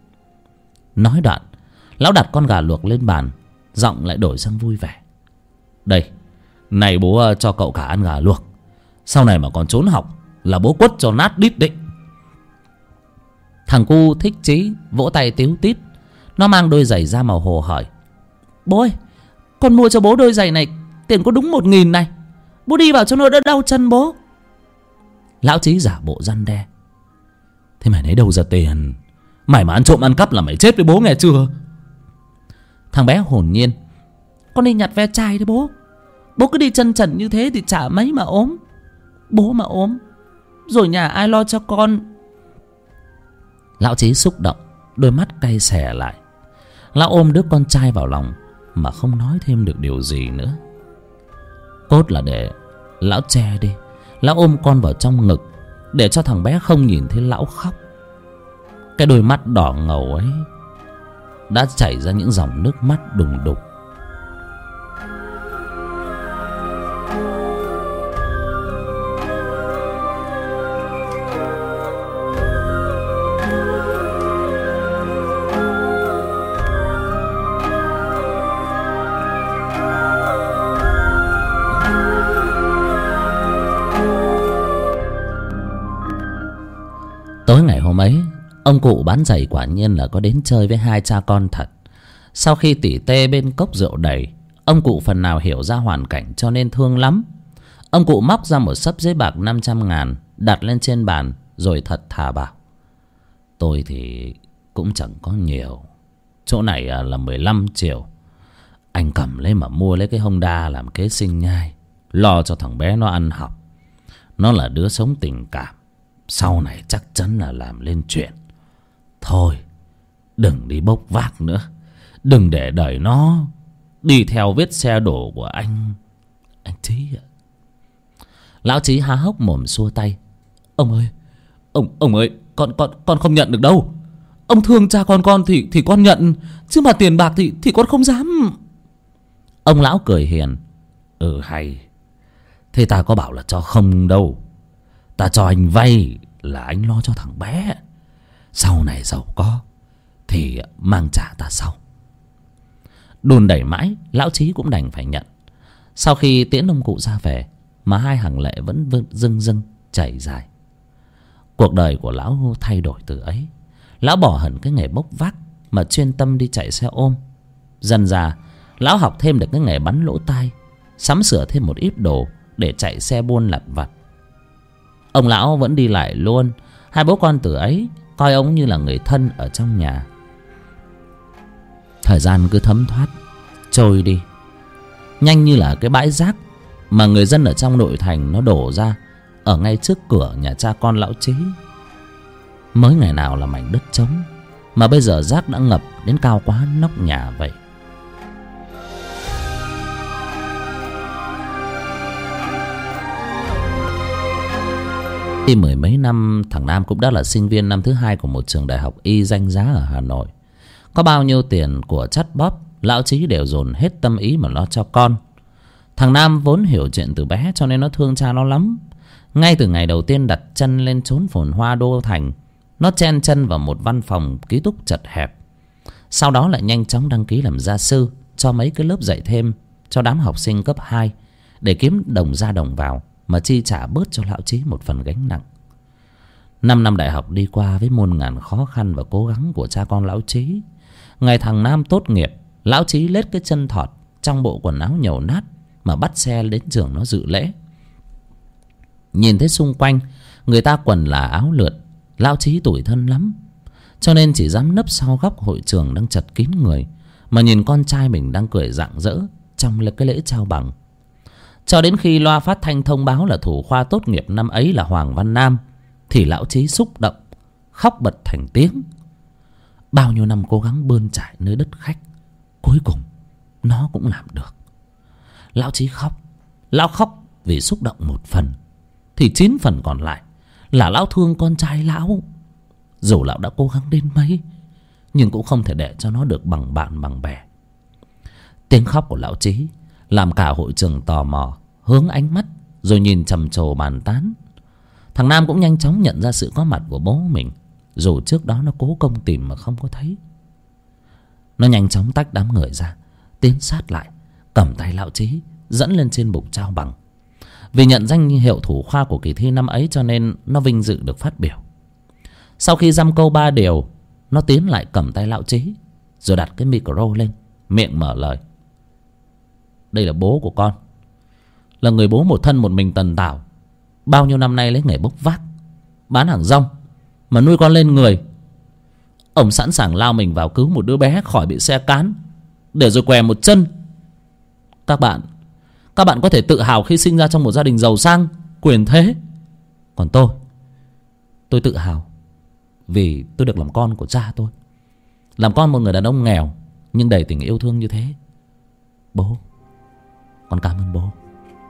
Nói đoạn, lão đặt con gà luộc lên bàn, giọng lại đổi sang vui vẻ: Đây, này bố cho cậu cả ăn gà luộc, sau này mà còn trốn học là bố quất cho nát đít đấy. Thằng cu thích chí vỗ tay tíu tít. Nó mang đôi giày ra màu hồ hởi: Bố ơi, con mua cho bố đôi giày này, tiền có đúng một nghìn này, bố đi vào cho nó đỡ đau chân bố. Lão Chí giả bộ răn đe: Thế mày lấy đâu ra tiền? Mày mà ăn trộm ăn cắp là mày chết với bố, nghe chưa? Thằng bé hồn nhiên: Con đi nhặt ve chai đấy bố. Bố cứ đi chân trần như thế thì chả mấy mà ốm. Bố mà ốm rồi nhà ai lo cho con? Lão Chí xúc động, đôi mắt cay xè lại. Lão ôm đứa con trai vào lòng mà không nói thêm được điều gì nữa. Cốt là để lão che đi. Lão ôm con vào trong ngực để cho thằng bé không nhìn thấy lão khóc. Cái đôi mắt đỏ ngầu ấy đã chảy ra những dòng nước mắt đùng đục. Tối ngày hôm ấy, ông cụ bán giày quả nhiên là có đến chơi với hai cha con thật. Sau khi tỉ tê bên cốc rượu đầy, ông cụ phần nào hiểu ra hoàn cảnh cho nên thương lắm. Ông cụ móc ra một xấp giấy bạc năm trăm ngàn đặt lên trên bàn, rồi thật thà bảo: Tôi thì cũng chẳng có nhiều, chỗ này là mười lăm triệu. Anh cầm lấy mà mua lấy cái Honda làm kế sinh nhai, lo cho thằng bé nó ăn học. Nó là đứa sống tình cảm, sau này chắc chắn là làm lên chuyện. Thôi, đừng đi bốc vác nữa, đừng để đời nó đi theo vết xe đổ của anh Anh Chí ạ. Lão Chí há hốc mồm xua tay: Ông ơi, Ông ông ơi, con con con không nhận được đâu. Ông thương cha con con thì thì con nhận, chứ mà tiền bạc thì thì con không dám. Ông lão cười hiền: Ừ hay, thế ta có bảo là cho không đâu. Ta cho anh vay là anh lo cho thằng bé, sau này giàu có thì mang trả ta sau. Đùn đẩy mãi, lão Chí cũng đành phải nhận. Sau khi tiễn ông cụ ra về mà hai hàng lệ vẫn rưng rưng chảy dài. Cuộc đời của lão thay đổi từ ấy. Lão bỏ hẳn cái nghề bốc vác mà chuyên tâm đi chạy xe ôm. Dần dà lão học thêm được cái nghề bắn lỗ tai, sắm sửa thêm một ít đồ để chạy xe buôn lặt vặt. Ông lão vẫn đi lại luôn. Hai bố con từ ấy coi ông như là người thân ở trong nhà. Thời gian cứ thấm thoát trôi đi, nhanh như là cái bãi rác mà người dân ở trong nội thành nó đổ ra ở ngay trước cửa nhà cha con lão Chí. Mới ngày nào là mảnh đất trống, mà bây giờ rác đã ngập đến cao quá nóc nhà vậy. Khi mười mấy năm, thằng Nam cũng đã là sinh viên năm thứ hai của một trường đại học y danh giá ở Hà Nội. Có bao nhiêu tiền của chắt bóp, lão Chí đều dồn hết tâm ý mà lo cho con. Thằng Nam vốn hiểu chuyện từ bé, cho nên nó thương cha nó lắm. Ngay từ ngày đầu tiên đặt chân lên chốn phồn hoa đô thành, nó chen chân vào một văn phòng ký túc chật hẹp. Sau đó lại nhanh chóng đăng ký làm gia sư cho mấy cái lớp dạy thêm cho đám học sinh cấp hai, để kiếm đồng ra đồng vào mà chi trả bớt cho lão Chí một phần gánh nặng. Năm năm đại học đi qua với muôn ngàn khó khăn và cố gắng của cha con lão Chí. Ngày thằng Nam tốt nghiệp, lão Chí lết cái chân thọt trong bộ quần áo nhầu nát mà bắt xe đến trường nó dự lễ. Nhìn thấy xung quanh người ta quần là áo lượt, lão Chí tủi thân lắm, cho nên chỉ dám nấp sau góc hội trường đang chật kín người mà nhìn con trai mình đang cười rạng rỡ trong cái lễ trao bằng. Cho đến khi loa phát thanh thông báo là thủ khoa tốt nghiệp năm ấy là Hoàng Văn Nam, thì lão Chí xúc động khóc bật thành tiếng. Bao nhiêu năm cố gắng bươn trải nơi đất khách, cuối cùng nó cũng làm được. Lão Chí khóc. Lão khóc vì xúc động một phần, thì chín phần còn lại là lão thương con trai lão. Dù lão đã cố gắng đến mấy, nhưng cũng không thể để cho nó được bằng bạn bằng bè. Tiếng khóc của lão Chí làm cả hội trường tò mò, hướng ánh mắt rồi nhìn trầm trồ bàn tán. Thằng Nam cũng nhanh chóng nhận ra sự có mặt của bố mình, dù trước đó nó cố công tìm mà không có thấy. Nó nhanh chóng tách đám người ra, tiến sát lại, cầm tay lão Chí dẫn lên trên bục trao bằng. Vì nhận danh hiệu thủ khoa của kỳ thi năm ấy cho nên nó vinh dự được phát biểu. Sau khi dăm câu ba điều, nó tiến lại cầm tay lão Chí rồi đặt cái micro lên, miệng mở lời. Đây là bố của con, là người bố một thân một mình tần tảo, bao nhiêu năm nay lấy nghề bốc vác, bán hàng rong mà nuôi con lên người. Ông sẵn sàng lao mình vào cứu một đứa bé khỏi bị xe cán, để rồi què một chân. Các bạn Các bạn có thể tự hào khi sinh ra trong một gia đình giàu sang, quyền thế. Còn tôi Tôi tự hào vì tôi được làm con của cha tôi, làm con một người đàn ông nghèo nhưng đầy tình yêu thương như thế. Bố, con cảm ơn bố.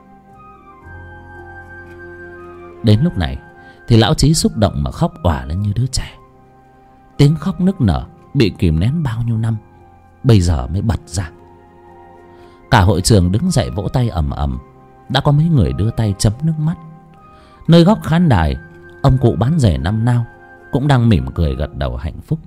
Đến lúc này thì lão Chí xúc động mà khóc òa lên như đứa trẻ. Tiếng khóc nức nở bị kìm nén bao nhiêu năm bây giờ mới bật ra. Cả hội trường đứng dậy vỗ tay ầm ầm. Đã có mấy người đưa tay chấm nước mắt. Nơi góc khán đài, ông cụ bán rẻ năm nao cũng đang mỉm cười gật đầu hạnh phúc.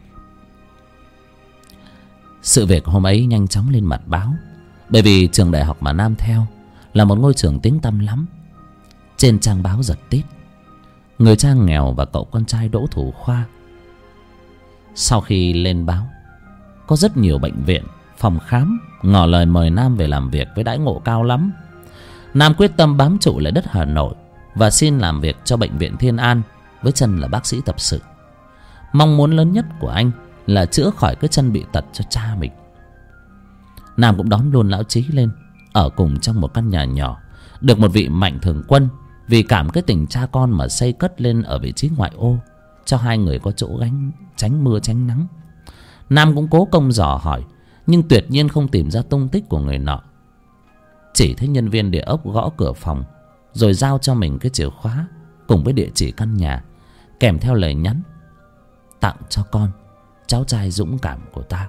Sự việc hôm ấy nhanh chóng lên mặt báo, bởi vì trường đại học mà Nam theo là một ngôi trường tiếng tăm lắm. Trên trang báo giật tít: người cha nghèo và cậu con trai đỗ thủ khoa. Sau khi lên báo, có rất nhiều bệnh viện, phòng khám ngỏ lời mời Nam về làm việc với đãi ngộ cao lắm. Nam quyết tâm bám trụ lại đất Hà Nội và xin làm việc cho bệnh viện Thiên An với chân là bác sĩ tập sự. Mong muốn lớn nhất của anh là chữa khỏi cái chân bị tật cho cha mình. Nam cũng đón luôn lão Chí lên ở cùng trong một căn nhà nhỏ, được một vị mạnh thường quân vì cảm cái tình cha con mà xây cất lên ở vị trí ngoại ô, cho hai người có chỗ gánh tránh mưa tránh nắng. Nam cũng cố công dò hỏi, nhưng tuyệt nhiên không tìm ra tung tích của người nọ. Chỉ thấy nhân viên địa ốc gõ cửa phòng, rồi giao cho mình cái chìa khóa cùng với địa chỉ căn nhà, kèm theo lời nhắn: tặng cho con, cháu trai dũng cảm của ta.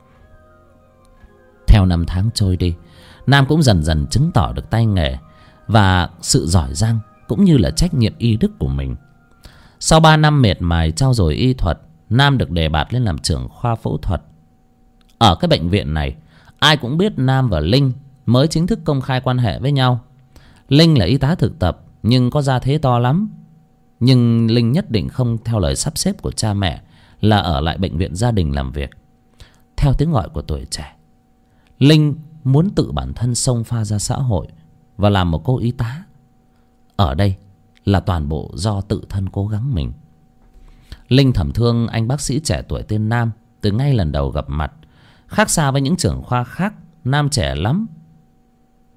Theo năm tháng trôi đi, Nam cũng dần dần chứng tỏ được tay nghề và sự giỏi giang cũng như là trách nhiệm y đức của mình. Sau ba năm miệt mài trau dồi y thuật, Nam được đề bạt lên làm trưởng khoa phẫu thuật. Ở cái bệnh viện này, ai cũng biết Nam và Linh mới chính thức công khai quan hệ với nhau. Linh là y tá thực tập nhưng có gia thế to lắm. Nhưng Linh nhất định không theo lời sắp xếp của cha mẹ là ở lại bệnh viện gia đình làm việc. Theo tiếng gọi của tuổi trẻ, Linh muốn tự bản thân xông pha ra xã hội và làm một cô y tá. Ở đây là toàn bộ do tự thân cố gắng mình. Linh thầm thương anh bác sĩ trẻ tuổi tên Nam từ ngay lần đầu gặp mặt. Khác xa với những trưởng khoa khác, Nam trẻ lắm.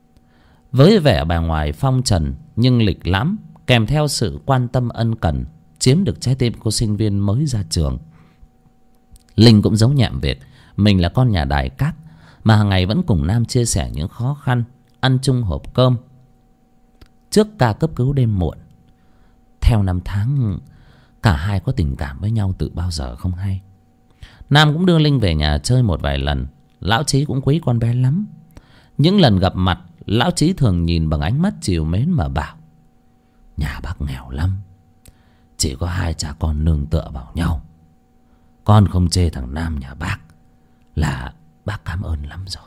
Với vẻ bề ngoài phong trần nhưng lịch lãm, kèm theo sự quan tâm ân cần, chiếm được trái tim cô sinh viên mới ra trường. Linh cũng giấu nhẹm việc mình là con nhà đài cát, mà hàng ngày vẫn cùng Nam chia sẻ những khó khăn, ăn chung hộp cơm trước ca cấp cứu đêm muộn. Theo năm tháng, cả hai có tình cảm với nhau từ bao giờ không hay. Nam cũng đưa Linh về nhà chơi một vài lần. Lão Chí cũng quý con bé lắm. Những lần gặp mặt, Lão Chí thường nhìn bằng ánh mắt trìu mến mà bảo: nhà bác nghèo lắm, chỉ có hai cha con nương tựa vào nhau. Con không chê thằng Nam nhà bác là bác cảm ơn lắm rồi.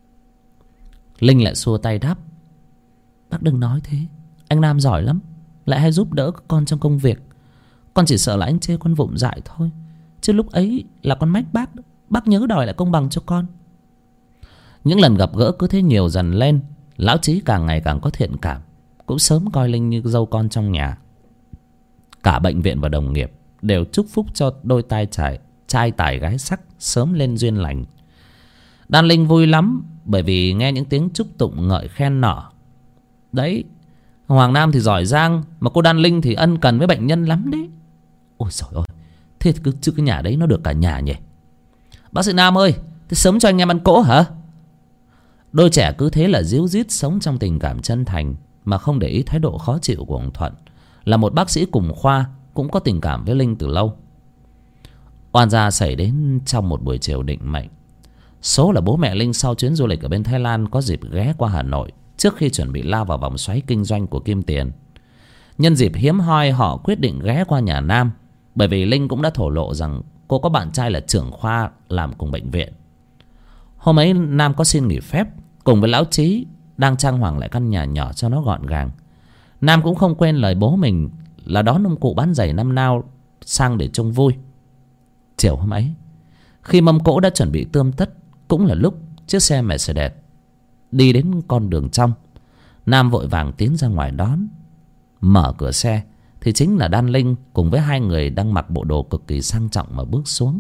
Linh lại xua tay đáp: bác đừng nói thế, anh Nam giỏi lắm, lại hay giúp đỡ con trong công việc. Con chỉ sợ là anh chê con vụng dại thôi, chứ lúc ấy là con mách bác. Bác nhớ đòi lại công bằng cho con. Những lần gặp gỡ cứ thế nhiều dần lên. Lão Chí càng ngày càng có thiện cảm, cũng sớm coi Linh như dâu con trong nhà. Cả bệnh viện và đồng nghiệp đều chúc phúc cho đôi tai trai, trai tài gái sắc sớm lên duyên lành. Đan Linh vui lắm, bởi vì nghe những tiếng chúc tụng ngợi khen nọ. Đấy, Hoàng Nam thì giỏi giang, mà cô Đan Linh thì ân cần với bệnh nhân lắm đấy. Ôi trời ơi, thế thì cứ chứ cái nhà đấy nó được cả nhà nhỉ. Bác sĩ Nam ơi, thế sớm cho anh em ăn cỗ hả? Đôi trẻ cứ thế là díu dít sống trong tình cảm chân thành, mà không để ý thái độ khó chịu của ông Thuận, là một bác sĩ cùng khoa, cũng có tình cảm với Linh từ lâu. Oan gia xảy đến trong một buổi chiều định mệnh. Số là bố mẹ Linh sau chuyến du lịch ở bên Thái Lan có dịp ghé qua Hà Nội trước khi chuẩn bị lao vào vòng xoáy kinh doanh của Kim Tiền. Nhân dịp hiếm hoi, họ quyết định ghé qua nhà Nam, bởi vì Linh cũng đã thổ lộ rằng cô có bạn trai là trưởng khoa làm cùng bệnh viện. Hôm ấy Nam có xin nghỉ phép, cùng với Lão Chí đang trang hoàng lại căn nhà nhỏ cho nó gọn gàng. Nam cũng không quên lời bố mình là đón ông cụ bán giày năm nào sang để trông vui. Chiều hôm ấy, khi mâm cỗ đã chuẩn bị tươm tất, cũng là lúc chiếc xe Mercedes đi đến con đường trong. Nam vội vàng tiến ra ngoài đón. Mở cửa xe thì chính là Đan Linh cùng với hai người đang mặc bộ đồ cực kỳ sang trọng mà bước xuống.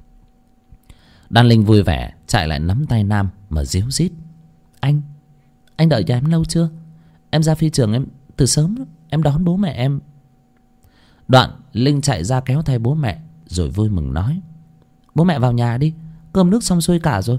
Đan Linh vui vẻ chạy lại nắm tay Nam mà ríu rít: Anh, anh đợi nhà em lâu chưa? Em ra phi trường em từ sớm đó. Em đón bố mẹ em. Đoạn Linh chạy ra kéo tay bố mẹ rồi vui mừng nói: Bố mẹ vào nhà đi, cơm nước xong xuôi cả rồi.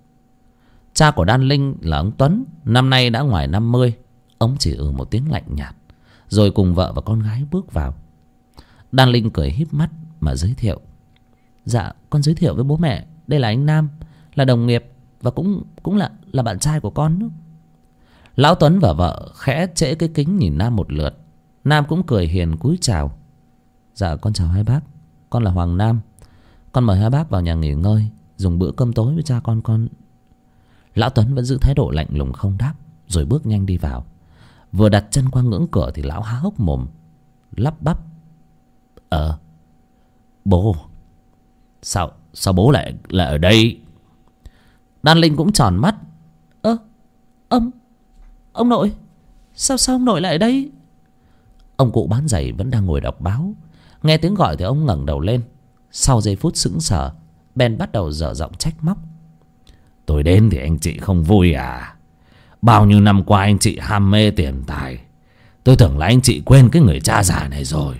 Cha của Đan Linh là ông Tuấn, năm nay đã ngoài năm mươi. Ông chỉ ừ một tiếng lạnh nhạt, rồi cùng vợ và con gái bước vào. Đan Linh cười híp mắt mà giới thiệu: Dạ, con giới thiệu với bố mẹ, đây là anh Nam, là đồng nghiệp và cũng cũng là là bạn trai của con nữa. Lão Tuấn và vợ khẽ trễ cái kính nhìn Nam một lượt. Nam cũng cười hiền cúi chào: Dạ con chào hai bác, con là Hoàng Nam. Con mời hai bác vào nhà nghỉ ngơi, dùng bữa cơm tối với cha con con. Lão Tuấn vẫn giữ thái độ lạnh lùng không đáp, rồi bước nhanh đi vào. Vừa đặt chân qua ngưỡng cửa thì lão há hốc mồm lắp bắp: Ờ, bố, Sao Sao bố lại lại ở đây? Đan Linh cũng tròn mắt: Ơ, ông Ông nội, Sao sao ông nội lại ở đây? Ông cụ bán giày vẫn đang ngồi đọc báo. Nghe tiếng gọi thì ông ngẩng đầu lên. Sau giây phút sững sờ, Ben bắt đầu dở giọng trách móc: Tôi đến thì anh chị không vui à? Bao nhiêu năm qua anh chị ham mê tiền tài, tôi tưởng là anh chị quên cái người cha già này rồi.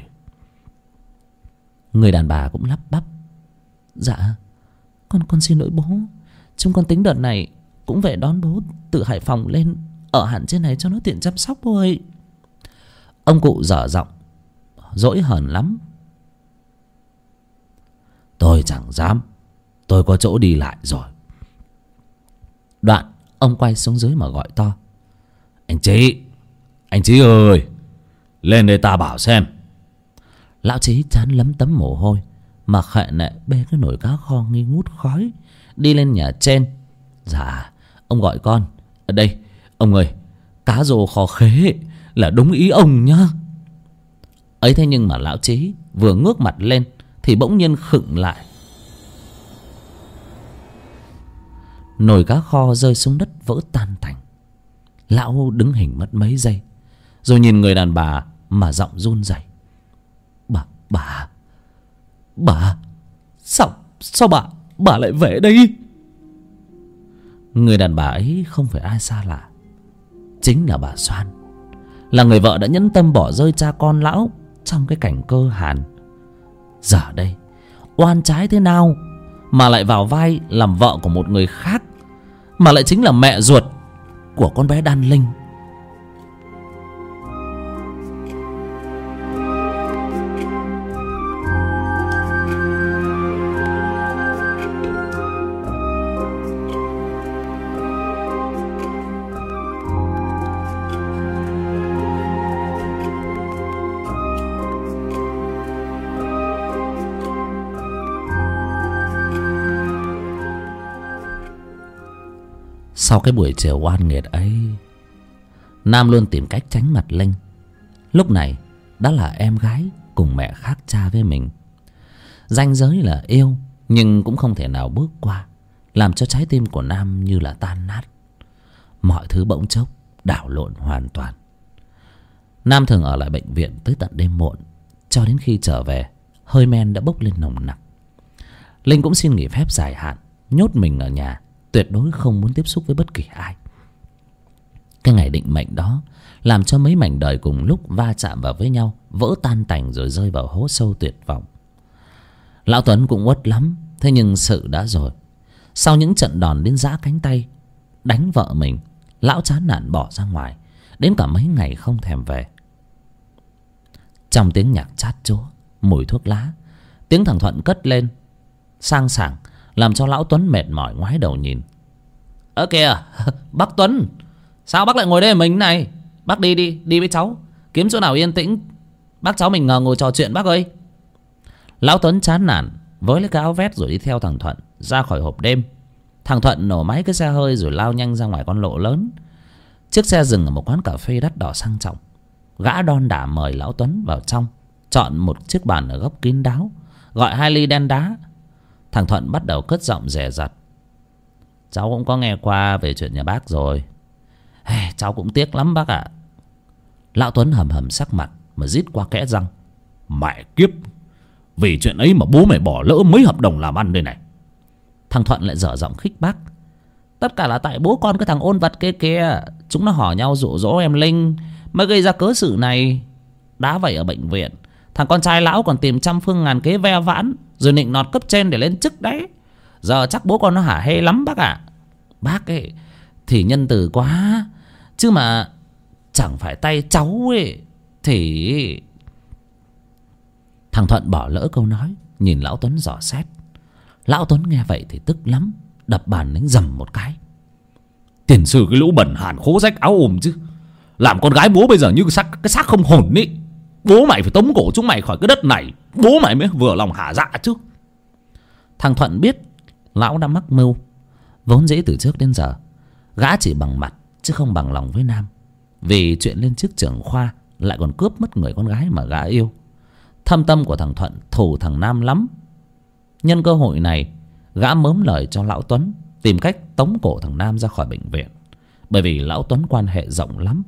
Người đàn bà cũng lắp bắp: Dạ, con con xin lỗi bố. Chúng con tính đợt này cũng về đón bố từ Hải Phòng lên ở hẳn trên này cho nó tiện chăm sóc bố ơi. Ông cụ dở giọng dỗi hờn lắm: Tôi chẳng dám, tôi có chỗ đi lại rồi. Đoạn ông quay xuống dưới mà gọi to: Anh Chí, anh Chí ơi, lên đây ta bảo xem. Lão Chí chán lấm tấm mồ hôi mà khệ nệ bê cái nồi cá kho nghi ngút khói đi lên nhà trên. Dạ, ông gọi con. Ở đây, ông ơi, cá rô kho khế là đúng ý ông nhá. Ấy thế nhưng mà lão Chí vừa ngước mặt lên thì bỗng nhiên khựng lại. Nồi cá kho rơi xuống đất vỡ tan tành. Lão đứng hình mất mấy giây, rồi nhìn người đàn bà mà giọng run rẩy: Bà, bà, bà, sao, sao bà, bà lại về đây? Người đàn bà ấy không phải ai xa lạ, chính là bà Soan, là người vợ đã nhẫn tâm bỏ rơi cha con lão trong cái cảnh cơ hàn. Giờ đây oan trái thế nào mà lại vào vai làm vợ của một người khác, mà lại chính là mẹ ruột của con bé Đan Linh. Sau cái buổi chiều oan nghiệt ấy, Nam luôn tìm cách tránh mặt Linh. Lúc này đã là em gái cùng mẹ khác cha với mình. Ranh giới là yêu, nhưng cũng không thể nào bước qua, làm cho trái tim của Nam như là tan nát. Mọi thứ bỗng chốc đảo lộn hoàn toàn. Nam thường ở lại bệnh viện tới tận đêm muộn, cho đến khi trở về hơi men đã bốc lên nồng nặc. Linh cũng xin nghỉ phép dài hạn, nhốt mình ở nhà, tuyệt đối không muốn tiếp xúc với bất kỳ ai. Cái ngày định mệnh đó làm cho mấy mảnh đời cùng lúc va chạm vào với nhau, vỡ tan tành rồi rơi vào hố sâu tuyệt vọng. Lão Tuấn cũng uất lắm, thế nhưng sự đã rồi. Sau những trận đòn đến giã cánh tay, đánh vợ mình, lão chán nản bỏ ra ngoài, đến cả mấy ngày không thèm về. Trong tiếng nhạc chát chúa, mùi thuốc lá, tiếng thằng Thuận cất lên sang sảng, làm cho lão Tuấn mệt mỏi ngoái đầu nhìn. Ơ kìa, bác Tuấn, sao bác lại ngồi đây mình này? Bác đi đi, đi với cháu, kiếm chỗ nào yên tĩnh, bác cháu mình ngồi trò chuyện bác ơi. Lão Tuấn chán nản với lấy cái áo vest rồi đi theo thằng Thuận ra khỏi hộp đêm. Thằng Thuận nổ máy cái xe hơi rồi lao nhanh ra ngoài con lộ lớn. Chiếc xe dừng ở một quán cà phê đắt đỏ sang trọng. Gã đon đả mời lão Tuấn vào trong, chọn một chiếc bàn ở góc kín đáo, gọi hai ly đen đá. Thằng Thuận bắt đầu cất giọng dè dặt. Cháu cũng có nghe qua về chuyện nhà bác rồi. Hey, cháu cũng tiếc lắm bác ạ. Lão Tuấn hầm hầm sắc mặt mà rít qua kẽ răng. Mẹ kiếp, vì chuyện ấy mà bố mày bỏ lỡ mấy hợp đồng làm ăn đây này. Thằng Thuận lại dở giọng khích bác. Tất cả là tại bố con cái thằng ôn vật kia kia, chúng nó hò nhau dụ dỗ em Linh mới gây ra cớ sự này. Đá vậy ở bệnh viện, thằng con trai lão còn tìm trăm phương ngàn kế ve vãn, rồi nịnh nọt cấp trên để lên chức đấy. Giờ chắc bố con nó hả hê lắm bác ạ. Bác ấy thì nhân từ quá, chứ mà chẳng phải tay cháu ấy thì... Thằng Thuận bỏ lỡ câu nói, nhìn lão Tuấn dò xét. Lão Tuấn nghe vậy thì tức lắm, đập bàn đánh dầm một cái. Tiền sư cái lũ bẩn hàn khố rách áo ồm chứ, làm con gái bố bây giờ như cái xác, cái xác không hồn ý. Bố mày phải tống cổ chúng mày khỏi cái đất này, bố mày mới vừa lòng hả dạ chứ. Thằng Thuận biết lão đã mắc mưu. Vốn dĩ từ trước đến giờ gã chỉ bằng mặt chứ không bằng lòng với Nam, vì chuyện lên chức trưởng khoa lại còn cướp mất người con gái mà gã yêu. Thâm tâm của thằng Thuận thù thằng Nam lắm. Nhân cơ hội này, gã mớm lời cho lão Tuấn tìm cách tống cổ thằng Nam ra khỏi bệnh viện, bởi vì lão Tuấn quan hệ rộng lắm.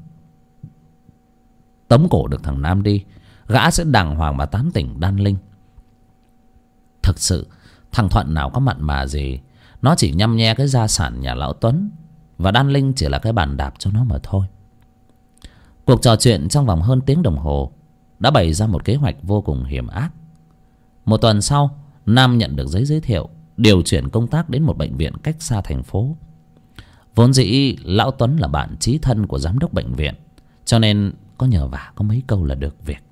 Tống cổ được thằng Nam đi, gã sẽ đàng hoàng mà tán tỉnh Đan Linh. Thực sự thằng Thuận nào có mặn mà gì, nó chỉ nhăm nhe cái gia sản nhà lão Tuấn, và Đan Linh chỉ là cái bàn đạp cho nó mà thôi. Cuộc trò chuyện trong vòng hơn tiếng đồng hồ đã bày ra một kế hoạch vô cùng hiểm ác. Một tuần sau, Nam nhận được giấy giới thiệu điều chuyển công tác đến một bệnh viện cách xa thành phố. Vốn dĩ lão Tuấn là bạn chí thân của giám đốc bệnh viện, cho nên có nhờ vả có mấy câu là được việc.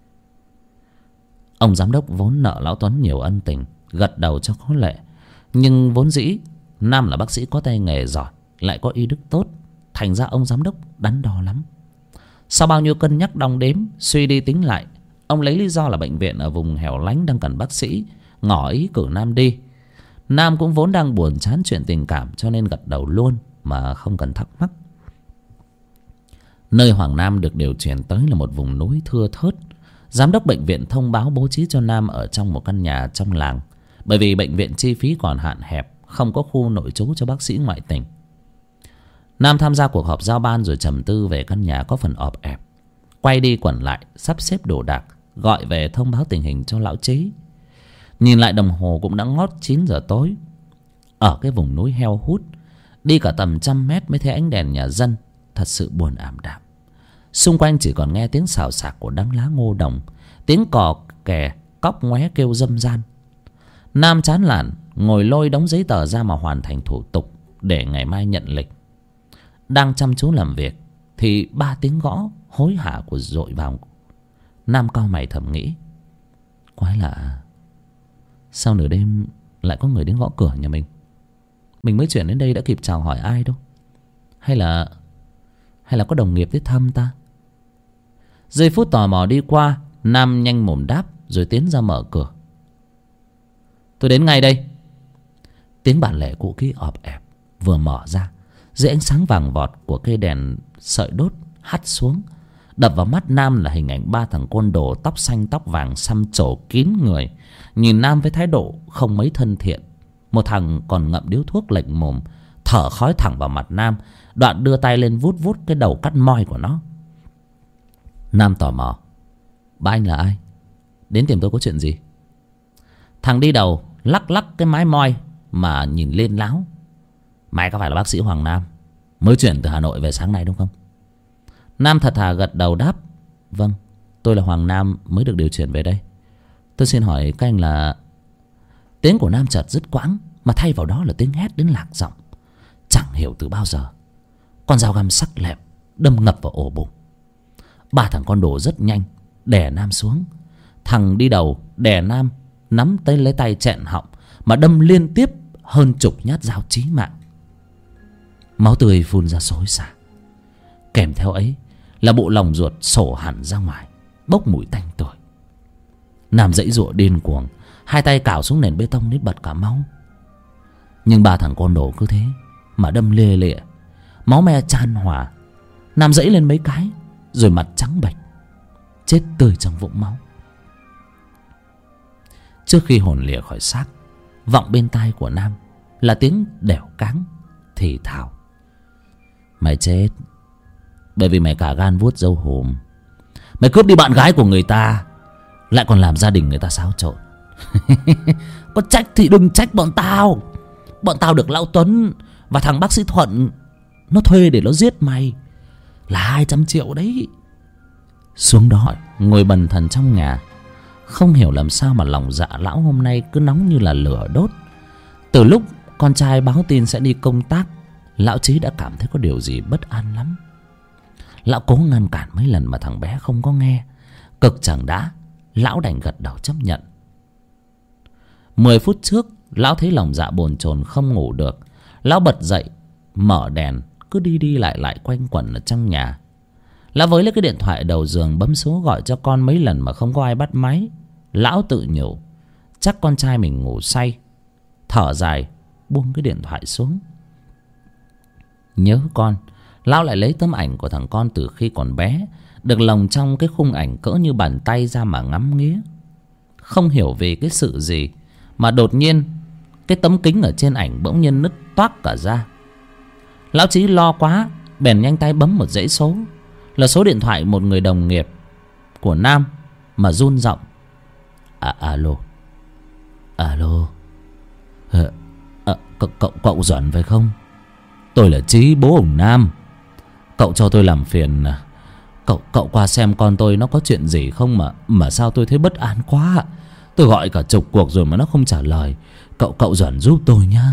Ông giám đốc vốn nợ lão Tuấn nhiều ân tình, gật đầu cho có lệ. Nhưng vốn dĩ Nam là bác sĩ có tay nghề giỏi, lại có y đức tốt, thành ra ông giám đốc đắn đo lắm. Sau bao nhiêu cân nhắc đong đếm, suy đi tính lại, ông lấy lý do là bệnh viện ở vùng hẻo lánh đang cần bác sĩ, ngỏ ý cử Nam đi. Nam cũng vốn đang buồn chán chuyện tình cảm, cho nên gật đầu luôn mà không cần thắc mắc. Nơi Hoàng Nam được điều chuyển tới là một vùng núi thưa thớt. Giám đốc bệnh viện thông báo bố trí cho Nam ở trong một căn nhà trong làng, bởi vì bệnh viện chi phí còn hạn hẹp, không có khu nội trú cho bác sĩ ngoại tỉnh. Nam tham gia cuộc họp giao ban rồi trầm tư về căn nhà có phần ọp ẹp. Quay đi quẩn lại sắp xếp đồ đạc, gọi về thông báo tình hình cho lão Trí. Nhìn lại đồng hồ cũng đã ngót chín giờ tối. Ở cái vùng núi heo hút, đi cả tầm trăm mét mới thấy ánh đèn nhà dân, thật sự buồn ảm đạm. Xung quanh chỉ còn nghe tiếng xào xạc của đám lá ngô đồng, Tiếng cò kè cóc ngoé kêu râm ran. Nam chán nản ngồi lôi đống giấy tờ ra mà hoàn thành thủ tục để ngày mai nhận lịch. Đang chăm chú làm việc thì ba tiếng gõ hối hả của dội vào. Nam cau mày thầm nghĩ, quái lạ, sao nửa đêm lại có người đến gõ cửa nhà mình? Mình mới chuyển đến đây đã kịp chào hỏi ai đâu. Hay là Hay là có đồng nghiệp tới thăm ta? Giây phút tò mò đi qua, Nam nhanh mồm đáp rồi tiến ra mở cửa. Tôi đến ngay đây. Tiếng bản lề cũ kỹ ọp ẹp vừa mở ra, dưới ánh sáng vàng vọt của cây đèn sợi đốt hắt xuống, đập vào mắt Nam là hình ảnh ba thằng côn đồ tóc xanh tóc vàng xăm trổ kín người, nhìn Nam với thái độ không mấy thân thiện. Một thằng còn ngậm điếu thuốc lệch mồm, thở khói thẳng vào mặt Nam, đoạn đưa tay lên vút vút cái đầu cắt moi của nó. Nam tò mò, ba anh là ai? Đến tìm tôi có chuyện gì? Thằng đi đầu lắc lắc cái mái moi mà nhìn lên láo. Mày có phải là bác sĩ Hoàng Nam mới chuyển từ Hà Nội về sáng nay đúng không? Nam thật thà gật đầu đáp, vâng, tôi là Hoàng Nam mới được điều chuyển về đây. Tôi xin hỏi các anh là... Tiếng của Nam chợt dứt quãng, mà thay vào đó là tiếng hét đến lạc giọng. Chẳng hiểu từ bao giờ con dao găm sắc lẹm đâm ngập vào ổ bụng. Ba thằng con đồ rất nhanh đè Nam xuống. Thằng đi đầu đè Nam nắm tay lấy tay chẹn họng mà đâm liên tiếp hơn chục nhát dao chí mạng. Máu tươi phun ra xối xả, kèm theo ấy là bộ lòng ruột sổ hẳn ra ngoài, bốc mùi tanh tưởi. Nam giãy giụa điên cuồng, hai tay cào xuống nền bê tông đến bật cả máu. Nhưng ba thằng con đồ cứ thế mà đâm lê lịa, máu me chan hòa. Nam giãy lên mấy cái rồi mặt trắng bệch, chết tươi trong vũng máu. Trước khi hồn lìa khỏi xác, vọng bên tai của Nam là tiếng đẻo cáng thì thào: mày chết bởi vì mày cả gan vuốt râu hùm. Mày cướp đi bạn gái của người ta, lại còn làm gia đình người ta xáo trộn. Có trách thì đừng trách bọn tao. Bọn tao được lão Tuấn và thằng bác sĩ Thuận nó thuê để nó giết mày, là hai trăm triệu đấy. Xuống đó ngồi bần thần trong nhà, không hiểu làm sao mà lòng dạ lão hôm nay cứ nóng như là lửa đốt. Từ lúc con trai báo tin sẽ đi công tác, lão Chí đã cảm thấy có điều gì bất an lắm. Lão cố ngăn cản mấy lần mà thằng bé không có nghe. Cực chẳng đã, lão đành gật đầu chấp nhận. Mười phút trước, lão thấy lòng dạ bồn chồn không ngủ được. Lão bật dậy, mở đèn, cứ đi đi lại lại quanh quẩn ở trong nhà. Lão với lấy cái điện thoại đầu giường bấm số gọi cho con mấy lần mà không có ai bắt máy. Lão tự nhủ chắc con trai mình ngủ say. Thở dài buông cái điện thoại xuống. Nhớ con, lão lại lấy tấm ảnh của thằng con từ khi còn bé, được lồng trong cái khung ảnh cỡ như bàn tay ra mà ngắm nghía. Không hiểu vì cái sự gì mà đột nhiên cái tấm kính ở trên ảnh bỗng nhiên nứt toác cả ra. Lão Chí lo quá, bèn nhanh tay bấm một dãy số, là số điện thoại một người đồng nghiệp của Nam, mà run giọng: À, alo, alo, à, à, cậu, cậu, cậu Duẩn phải không? Tôi là Chí, bố ông Nam. Cậu cho tôi làm phiền, cậu cậu qua xem con tôi nó có chuyện gì không mà mà sao tôi thấy bất an quá. Tôi gọi cả chục cuộc rồi mà nó không trả lời. Cậu cậu Duẩn giúp tôi nhá.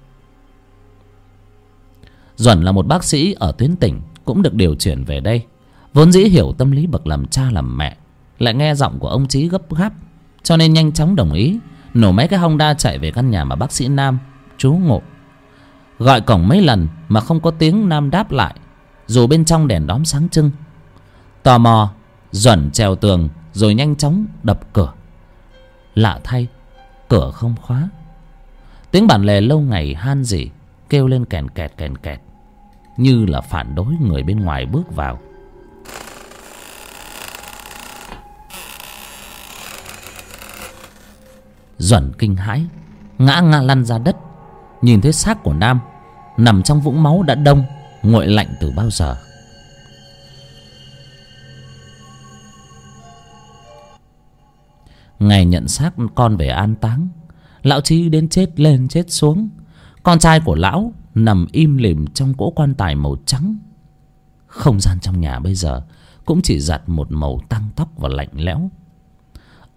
Duẩn là một bác sĩ ở tuyến tỉnh, cũng được điều chuyển về đây. Vốn dĩ hiểu tâm lý bậc làm cha làm mẹ, lại nghe giọng của ông Chí gấp gáp, cho nên nhanh chóng đồng ý, nổ mấy cái Honda chạy về căn nhà mà bác sĩ Nam trú ngụ. Gọi cổng mấy lần mà không có tiếng Nam đáp lại, dù bên trong đèn đóm sáng trưng. Tò mò, Duẩn trèo tường rồi nhanh chóng đập cửa. Lạ thay, cửa không khóa. Tiếng bản lề lâu ngày han rỉ kêu lên kèn kẹt kèn kẹt, như là phản đối người bên ngoài bước vào. Duẩn kinh hãi, ngã ngã lăn ra đất, nhìn thấy xác của Nam nằm trong vũng máu đã đông, nguội lạnh từ bao giờ. Ngày nhận xác con về an táng, lão Chí đến chết lên chết xuống. Con trai của lão nằm im lìm trong cỗ quan tài màu trắng. Không gian trong nhà bây giờ cũng chỉ giặt một màu tang tóc và lạnh lẽo.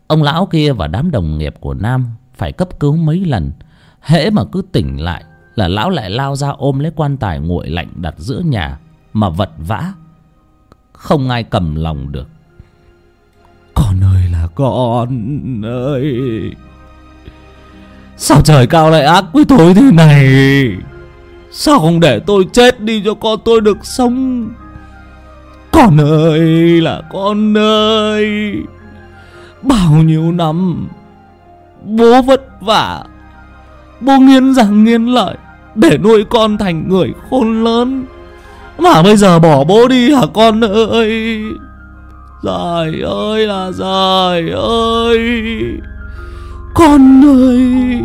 Ông lão kia và đám đồng nghiệp của Nam phải cấp cứu mấy lần. Hễ mà cứ tỉnh lại là lão lại lao ra ôm lấy quan tài nguội lạnh đặt giữa nhà mà vật vã, không ai cầm lòng được. Con ơi là con ơi, sao trời cao lại ác với tôi thế này? Sao không để tôi chết đi cho con tôi được sống? Con ơi là con ơi, bao nhiêu năm bố vất vả, bố nghiến răng nghiến lợi để nuôi con thành người khôn lớn, mà bây giờ bỏ bố đi hả con ơi? Giời ơi là giời ơi, con ơi.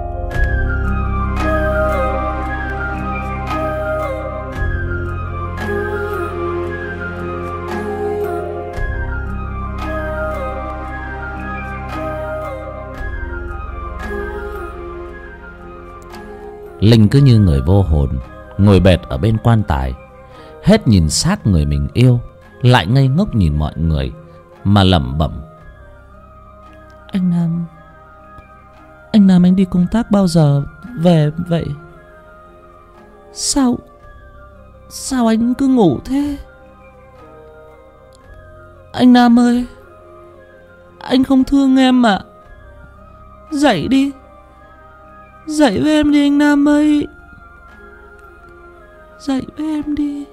Linh cứ như người vô hồn, ngồi bệt ở bên quan tài, hết nhìn xác người mình yêu, lại ngây ngốc nhìn mọi người mà lẩm bẩm: Anh Nam, anh Nam anh đi công tác bao giờ về vậy? Sao Sao anh cứ ngủ thế? Anh Nam ơi, anh không thương em mà. Dậy đi, dậy với em đi anh Nam ơi, dậy với em đi.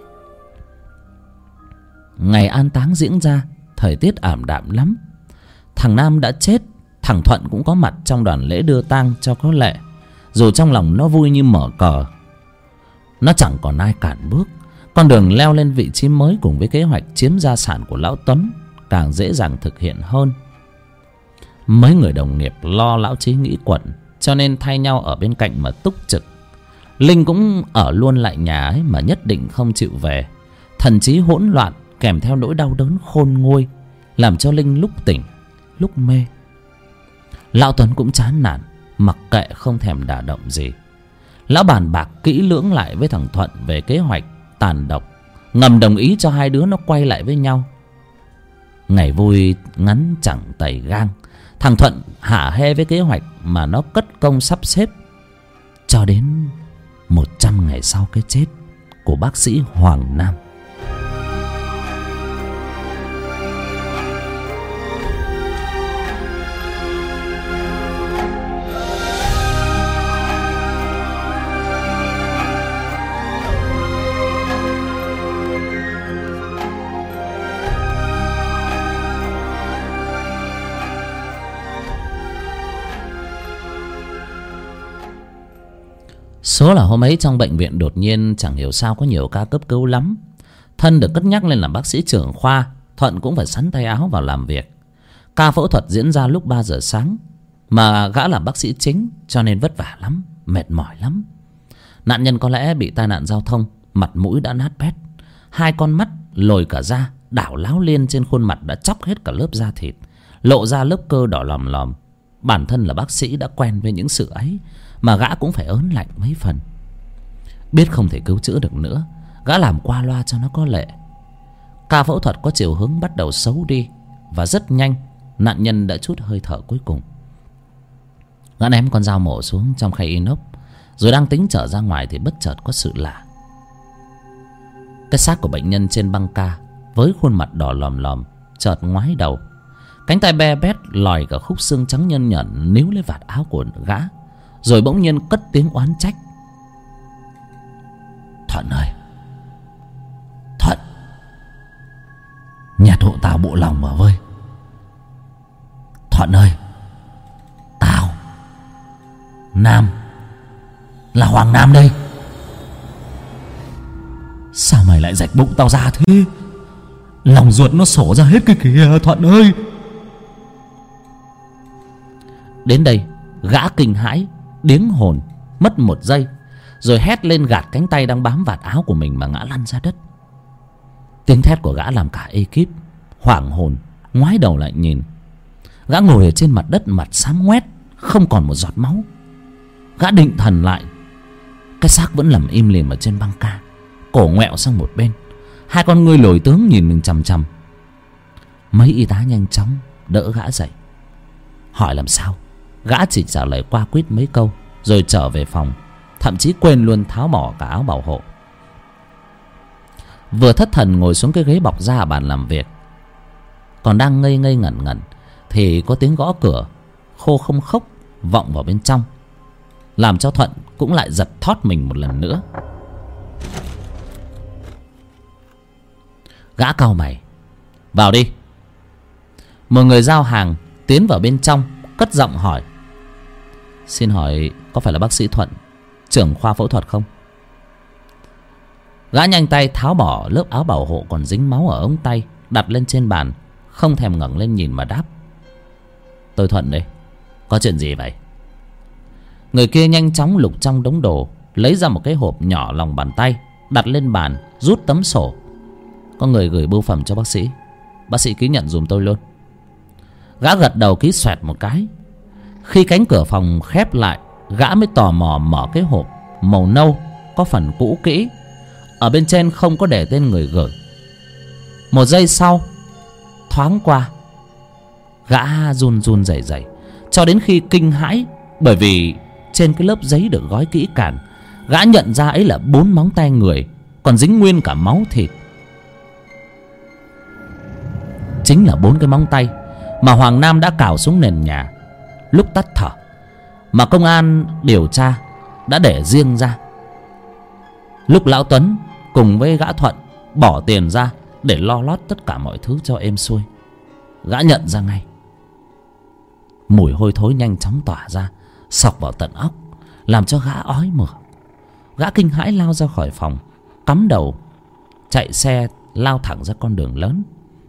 Ngày an táng diễn ra, thời tiết ảm đạm lắm. Thằng Nam đã chết, thằng Thuận cũng có mặt trong đoàn lễ đưa tang cho có lệ. Dù trong lòng nó vui như mở cờ, nó chẳng còn ai cản bước. Con đường leo lên vị trí mới cùng với kế hoạch chiếm gia sản của lão Tuấn càng dễ dàng thực hiện hơn. Mấy người đồng nghiệp lo lão Chí nghĩ quẩn, cho nên thay nhau ở bên cạnh mà túc trực. Linh cũng ở luôn lại nhà ấy mà nhất định không chịu về. Thần trí hỗn loạn kèm theo nỗi đau đớn khôn nguôi làm cho Linh lúc tỉnh lúc mê. Lão Tuấn cũng chán nản, mặc kệ không thèm đả động gì. Lão bàn bạc kỹ lưỡng lại với thằng Thuận về kế hoạch tàn độc, ngầm đồng ý cho hai đứa nó quay lại với nhau. Ngày vui ngắn chẳng tày gang, thằng Thuận hả hê với kế hoạch mà nó cất công sắp xếp. Cho đến một trăm ngày sau cái chết của bác sĩ Hoàng Nam. Số là hôm ấy trong bệnh viện đột nhiên chẳng hiểu sao có nhiều ca cấp cứu lắm. Thân được cất nhắc lên làm bác sĩ trưởng khoa, Thuận cũng phải sắn tay áo vào làm việc. Ca phẫu thuật diễn ra lúc ba giờ sáng, mà gã là bác sĩ chính cho nên vất vả lắm, mệt mỏi lắm. Nạn nhân có lẽ bị tai nạn giao thông, mặt mũi đã nát bét, hai con mắt lồi cả ra, đảo láo liên trên khuôn mặt đã chóc hết cả lớp da thịt, lộ ra lớp cơ đỏ lòm lòm. Bản thân là bác sĩ đã quen với những sự ấy, mà gã cũng phải ớn lạnh mấy phần. Biết không thể cứu chữa được nữa, gã làm qua loa cho nó có lệ. Ca phẫu thuật có chiều hướng bắt đầu xấu đi, và rất nhanh nạn nhân đã trút hơi thở cuối cùng. Gã ném con dao mổ xuống trong khay inox, rồi đang tính trở ra ngoài thì bất chợt có sự lạ. Cái xác của bệnh nhân trên băng ca với khuôn mặt đỏ lòm lòm chợt ngoái đầu, cánh tay be bét lòi cả khúc xương trắng nhân nhợn níu lấy vạt áo của gã, rồi bỗng nhiên cất tiếng oán trách: Thuận ơi, Thuận, nhặt hộ tao bộ lòng mà vơi. Thuận ơi, tao Nam là Hoàng Nam đây. Sao mày lại rạch bụng tao ra thế? Lòng ruột nó sổ ra hết cái kìa Thuận ơi. Đến đây gã kinh hãi điếng hồn mất một giây, rồi hét lên gạt cánh tay đang bám vạt áo của mình mà ngã lăn ra đất. Tiếng thét của gã làm cả ekip hoảng hồn ngoái đầu lại nhìn. Gã ngồi ở trên mặt đất, mặt xám ngoét, không còn một giọt máu. Gã định thần lại, cái xác vẫn nằm im lìm ở trên băng ca, cổ ngoẹo sang một bên, hai con ngươi lồi tướng nhìn mình chằm chằm. Mấy y tá nhanh chóng đỡ gã dậy, Hỏi làm sao, gã chỉ trả lời qua quýt mấy câu rồi trở về phòng, thậm chí quên luôn tháo bỏ cả áo bảo hộ. Vừa thất thần ngồi xuống cái ghế bọc da ở bàn làm việc, còn đang ngây ngây ngẩn ngẩn thì có tiếng gõ cửa khô không khốc vọng vào bên trong, làm cho Thuận cũng lại giật thót mình một lần nữa. Gã cau mày: vào đi. Một người giao hàng tiến vào bên trong, cất giọng hỏi: xin hỏi có phải là bác sĩ Thuận, trưởng khoa phẫu thuật không? Gã nhanh tay tháo bỏ lớp áo bảo hộ còn dính máu ở ống tay, đặt lên trên bàn, không thèm ngẩng lên nhìn mà đáp: tôi Thuận đây, có chuyện gì vậy? Người kia nhanh chóng lục trong đống đồ, lấy ra một cái hộp nhỏ lòng bàn tay, đặt lên bàn, rút tấm sổ: có người gửi bưu phẩm cho bác sĩ, bác sĩ ký nhận dùm tôi luôn. Gã gật đầu ký xoẹt một cái. Khi cánh cửa phòng khép lại, gã mới tò mò mở cái hộp màu nâu có phần cũ kỹ, ở bên trên không có để tên người gửi. Một giây sau thoáng qua, gã run run rẩy rẩy cho đến khi kinh hãi, bởi vì trên cái lớp giấy được gói kỹ càng, gã nhận ra ấy là bốn móng tay người, còn dính nguyên cả máu thịt. Chính là bốn cái móng tay mà Hoàng Nam đã cào xuống nền nhà lúc tắt thở, mà công an điều tra đã để riêng ra. Lúc lão Tuấn cùng với gã Thuận bỏ tiền ra để lo lót tất cả mọi thứ cho êm xuôi, gã nhận ra ngay. Mùi hôi thối nhanh chóng tỏa ra, xộc vào tận óc, làm cho gã ói mửa. Gã kinh hãi lao ra khỏi phòng, cắm đầu chạy xe lao thẳng ra con đường lớn.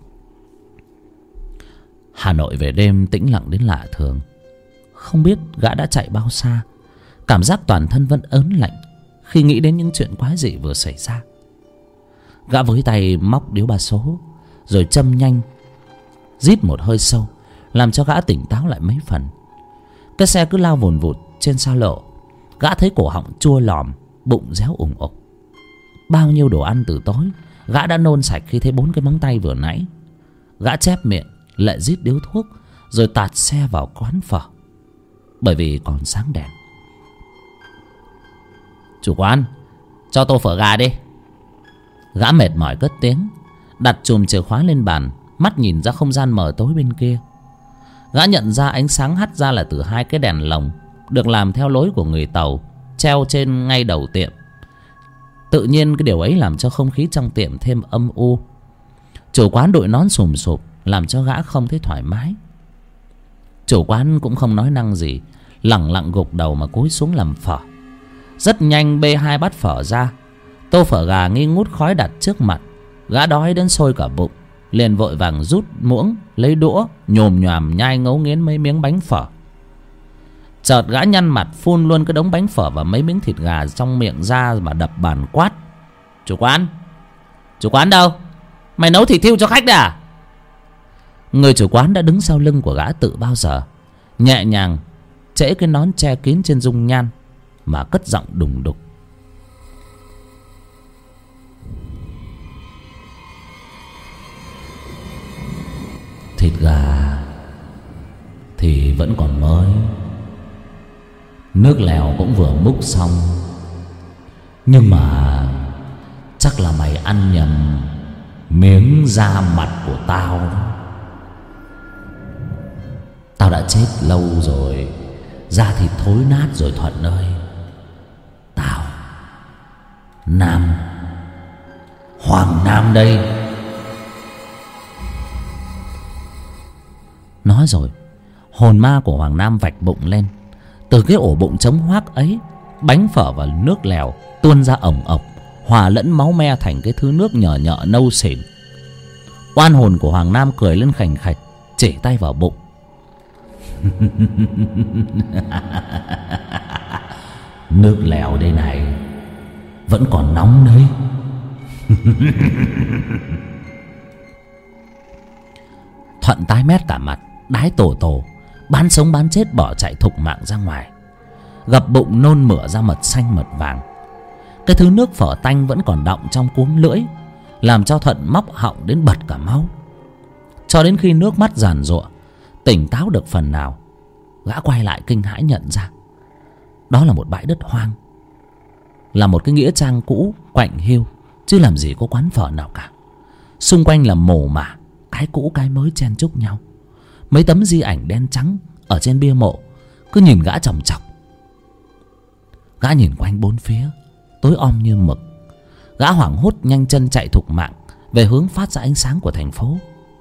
Hà Nội về đêm tĩnh lặng đến lạ thường. Không biết gã đã chạy bao xa, cảm giác toàn thân vẫn ớn lạnh khi nghĩ đến những chuyện quái dị vừa xảy ra. Gã với tay móc điếu ba số rồi châm nhanh, rít một hơi sâu, làm cho gã tỉnh táo lại mấy phần. Cái xe cứ lao vùn vụt trên xa lộ. Gã thấy cổ họng chua lòm, bụng réo ủng ục. Bao nhiêu đồ ăn từ tối gã đã nôn sạch khi thấy bốn cái móng tay vừa nãy. Gã chép miệng lại rít điếu thuốc, rồi tạt xe vào quán phở, bởi vì còn sáng đèn. Chủ quán, cho tô phở gà đi. Gã mệt mỏi cất tiếng, đặt chùm chìa khóa lên bàn, mắt nhìn ra không gian mờ tối bên kia. Gã nhận ra ánh sáng hắt ra là từ hai cái đèn lồng được làm theo lối của người Tàu, treo trên ngay đầu tiệm. Tự nhiên cái điều ấy làm cho không khí trong tiệm thêm âm u. Chủ quán đội nón sùm sụp, làm cho gã không thấy thoải mái. Chủ quán cũng không nói năng gì, lẳng lặng gục đầu mà cúi xuống làm phở. Rất nhanh bê hai bát phở ra, tô phở gà nghi ngút khói đặt trước mặt. Gã đói đến sôi cả bụng, liền vội vàng rút muỗng, lấy đũa, nhồm nhoàm nhai ngấu nghiến mấy miếng bánh phở. Chợt gã nhăn mặt phun luôn cái đống bánh phở và mấy miếng thịt gà trong miệng ra mà đập bàn quát: Chủ quán, chủ quán đâu? Mày nấu thịt thiêu cho khách đấy à? Người chủ quán đã đứng sau lưng của gã tự bao giờ, nhẹ nhàng trễ cái nón che kín trên dung nhan mà cất giọng đùng đục: thịt gà thì vẫn còn mới, nước lèo cũng vừa múc xong, nhưng mà chắc là mày ăn nhầm miếng da mặt của tao đó. Tao đã chết lâu rồi, da thịt thối nát rồi Thuận ơi. Tao Nam, Hoàng Nam đây. Nói rồi, hồn ma của Hoàng Nam vạch bụng lên. Từ cái ổ bụng trống hoác ấy, bánh phở và nước lèo tuôn ra ổng ộc, hòa lẫn máu me thành cái thứ nước nhợ nhợ nâu xỉn. Oan hồn của Hoàng Nam cười lên khành khạch, chỉ tay vào bụng: nước lèo đây này, vẫn còn nóng đấy. Thuận tái mét cả mặt, đái tổ tổ, bán sống bán chết bỏ chạy thục mạng ra ngoài, gập bụng nôn mửa ra mật xanh mật vàng. Cái thứ nước phở tanh vẫn còn đọng trong cuống lưỡi, làm cho Thuận móc họng đến bật cả máu. Cho đến khi nước mắt giàn giụa, tỉnh táo được phần nào, Gã quay lại kinh hãi nhận ra đó là một bãi đất hoang, là một cái nghĩa trang cũ quạnh hiu, chứ làm gì có quán phở nào cả. Xung quanh là mồ mả, cái cũ cái mới chen chúc nhau. Mấy tấm di ảnh đen trắng ở trên bia mộ cứ nhìn gã chòng chọc. Gã nhìn quanh bốn phía, tối om như mực. Gã hoảng hốt nhanh chân chạy thục mạng về hướng phát ra ánh sáng của thành phố.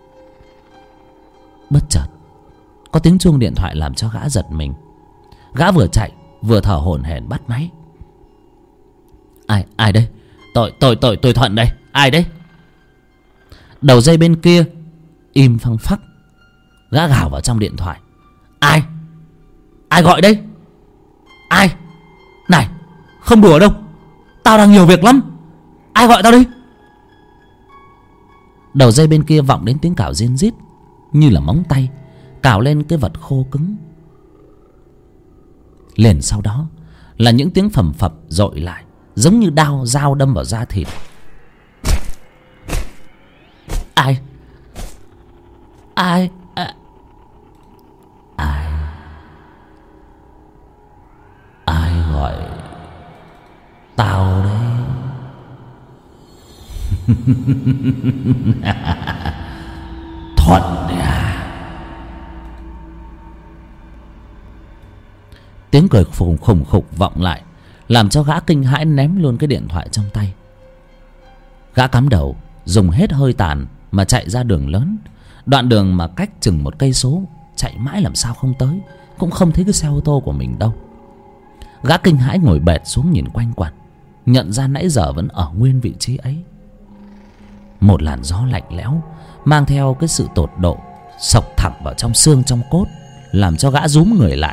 Bất chợt có tiếng chuông điện thoại làm cho gã giật mình. Gã vừa chạy vừa thở hổn hển bắt máy. Ai ai đây? Tôi tôi tôi tôi Thuận đây. Ai đấy? Đầu dây bên kia im phăng phắc. Gã gào vào trong điện thoại. Ai? Ai gọi đây? Ai? Này, không đùa đâu, tao đang nhiều việc lắm. Ai gọi tao đi? Đầu dây bên kia vọng đến tiếng cào rin rít, như là móng tay cào lên cái vật khô cứng. Liền sau đó là những tiếng phầm phập dội lại, giống như đao dao đâm vào da thịt. Ai? Ai? À... Ai? Ai gọi tao đấy? Thuận à? Tiếng cười khủng khủng khục vọng lại, làm cho gã kinh hãi ném luôn cái điện thoại trong tay. Gã cắm đầu dùng hết hơi tàn mà chạy ra đường lớn. Đoạn đường mà cách chừng một cây số, chạy mãi làm sao không tới, cũng không thấy cái xe ô tô của mình đâu. Gã kinh hãi ngồi bệt xuống nhìn quanh quẩn, nhận ra nãy giờ vẫn ở nguyên vị trí ấy. Một làn gió lạnh lẽo mang theo cái sự tột độ xộc thẳng vào trong xương trong cốt, làm cho gã rúm người lại.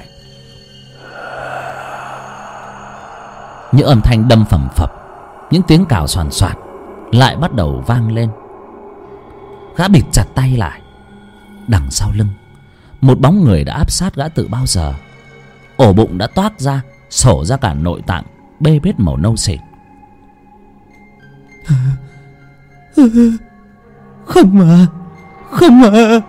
Những âm thanh đâm phầm phập, những tiếng cào xoàn xoạt lại bắt đầu vang lên. Gã bịt chặt tay lại. Đằng sau lưng một bóng người đã áp sát gã từ bao giờ. Ổ bụng đã toát ra, sổ ra cả nội tạng bê bết màu nâu xịt. Không mà, không mà.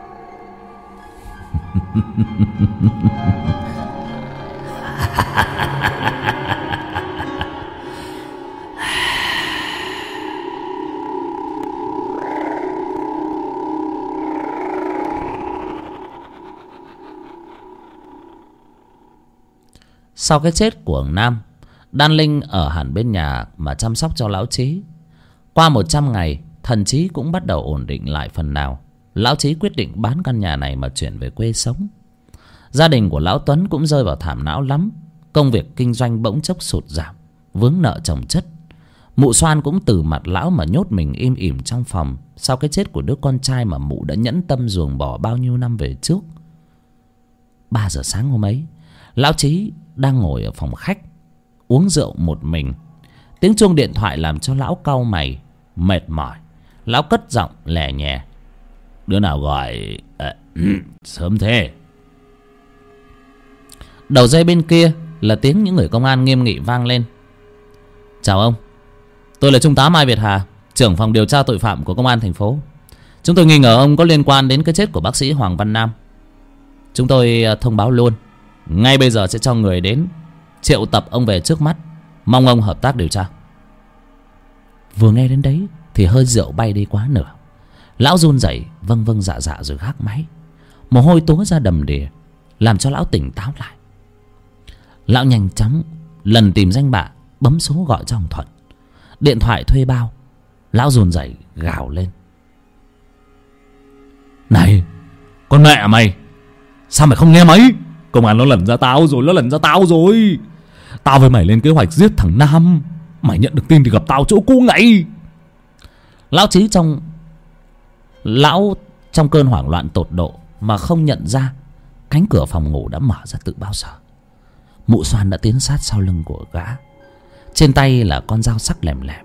Sau cái chết của ông Nam, Đan Linh ở hẳn bên nhà mà chăm sóc cho lão Chí. Qua một trăm ngày, thần Chí cũng bắt đầu ổn định lại phần nào. Lão Chí quyết định bán căn nhà này mà chuyển về quê sống. Gia đình của lão Tuấn cũng rơi vào thảm não lắm. Công việc kinh doanh bỗng chốc sụt giảm, vướng nợ chồng chất. Mụ Xoan cũng từ mặt lão mà nhốt mình im ỉm trong phòng sau cái chết của đứa con trai mà mụ đã nhẫn tâm ruồng bỏ bao nhiêu năm về trước. Ba giờ sáng hôm ấy, lão Chí đang ngồi ở phòng khách uống rượu một mình. Tiếng chuông điện thoại làm cho lão cau mày, mệt mỏi. Lão cất giọng lè nhè. Đứa nào gọi à, sớm thế? Đầu dây bên kia là tiếng những người công an nghiêm nghị vang lên. Chào ông, tôi là Trung tá Mai Việt Hà, trưởng phòng điều tra tội phạm của công an thành phố. Chúng tôi nghi ngờ ông có liên quan đến cái chết của bác sĩ Hoàng Văn Nam. Chúng tôi thông báo luôn, ngay bây giờ sẽ cho người đến triệu tập ông về trước mắt, mong ông hợp tác điều tra. Vừa nghe đến đấy thì hơi rượu bay đi quá nửa. Lão run rẩy vâng vâng dạ dạ rồi gác máy. Mồ hôi túa ra đầm đìa, làm cho lão tỉnh táo lại. Lão nhanh chóng lần tìm danh bạ, bấm số gọi cho ông Thuận. Điện thoại thuê bao. Lão run rẩy gào lên. Này, con mẹ mày, sao mày không nghe máy? Công an nó lần ra tao rồi, nó lần ra tao rồi. Tao với mày lên kế hoạch giết thằng Nam. Mày nhận được tin thì gặp tao chỗ cũ ngay. Lão Chí trong Lão trong cơn hoảng loạn tột độ mà không nhận ra cánh cửa phòng ngủ đã mở ra từ bao giờ. Mụ Xoan đã tiến sát sau lưng của gã. Trên tay là con dao sắc lèm lèm.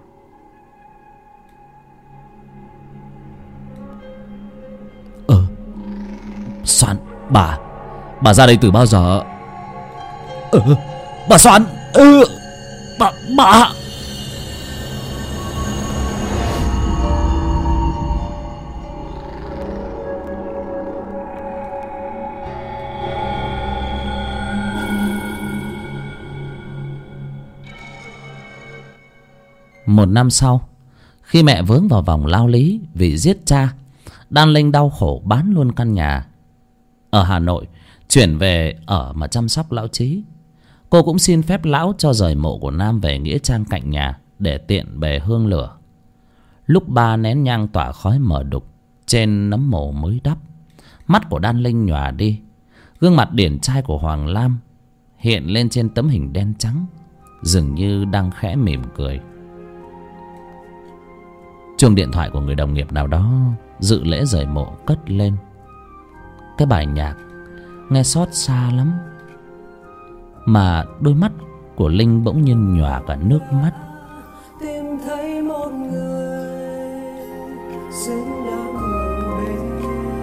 Ờ Xoan, bà Bà ra đây từ bao giờ? Ừ, bà Xoan. Ừ, bà Bà Một năm sau, khi mẹ vướng vào vòng lao lý vì giết cha, Đan Linh đau khổ bán luôn căn nhà ở Hà Nội, chuyển về ở mà chăm sóc lão Trí. Cô cũng xin phép lão cho rời mộ của Nam về nghĩa trang cạnh nhà để tiện bề hương lửa. Lúc ba nén nhang tỏa khói mờ đục trên nấm mồ mới đắp, mắt của Đan Linh nhòa đi. Gương mặt điển trai của Hoàng Lam hiện lên trên tấm hình đen trắng, dường như đang khẽ mỉm cười. Chuông điện thoại của người đồng nghiệp nào đó dự lễ rời mộ cất lên. Cái bài nhạc nghe xót xa lắm, mà đôi mắt của Linh bỗng nhiên nhòa cả nước mắt. Tìm thấy một người xứng đáng ngồi bên,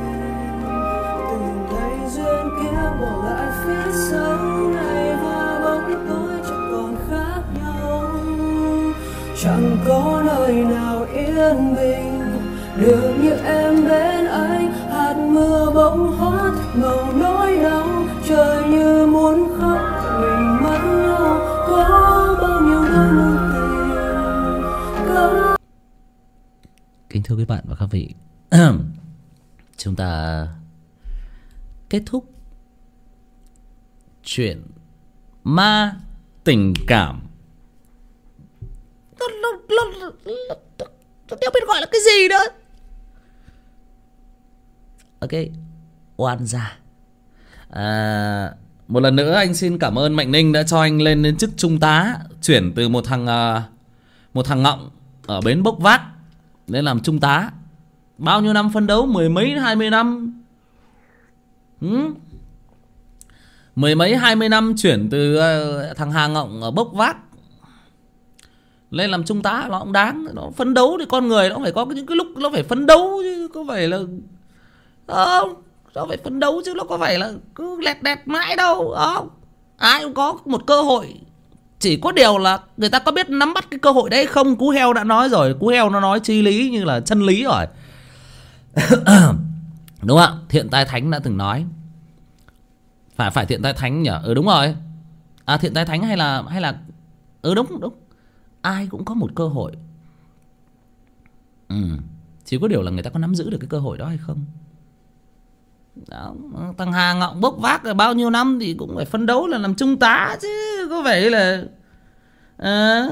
tìm thấy duyên kia bỏ lại phía sau này, và bóng tối chẳng còn khác nhau. Chẳng có nơi nào yên bình được như em bên anh. Hạt mưa bỗng hóa thành màu nỗi đau, trời như muốn khóc mình mất nhau. Có bao nhiêu đôi môi tình có... Kính thưa quý bạn và các vị, chúng ta kết thúc chuyện ma tình cảm. Nó, nó, nó, nó, nó, nó không biết gọi là cái gì nữa. Ok, oan gia. à, Một lần nữa anh xin cảm ơn Mạnh Ninh đã cho anh lên đến chức trung tá, chuyển từ một thằng uh, một thằng ngọng ở bến bốc vác lên làm trung tá. Bao nhiêu năm phấn đấu, mười mấy hai mươi năm, ừ? Mười mấy hai mươi năm chuyển từ uh, thằng Hà Ngọng ở bốc vác lên làm trung tá nó cũng đáng. Nó phấn đấu thì con người nó phải có những cái lúc nó phải phấn đấu chứ có phải là không, nó phải phấn đấu chứ nó có phải là cứ lẹt đẹt mãi đâu. Không, ai cũng có một cơ hội, chỉ có điều là người ta có biết nắm bắt cái cơ hội đấy không. Cú heo đã nói rồi, cú heo nó nói chi lý như là chân lý rồi. Đúng không ạ? Thiện Tai Thánh đã từng nói. Phải phải Thiện Tai Thánh nhỉ? Ừ đúng rồi. À Thiện Tai Thánh hay là hay là ừ đúng đúng. Ai cũng có một cơ hội. Ừ, chỉ có điều là người ta có nắm giữ được cái cơ hội đó hay không. Đó, thằng Hà Ngọng bốc vác rồi bao nhiêu năm thì cũng phải phấn đấu là làm trung tá chứ có phải là à...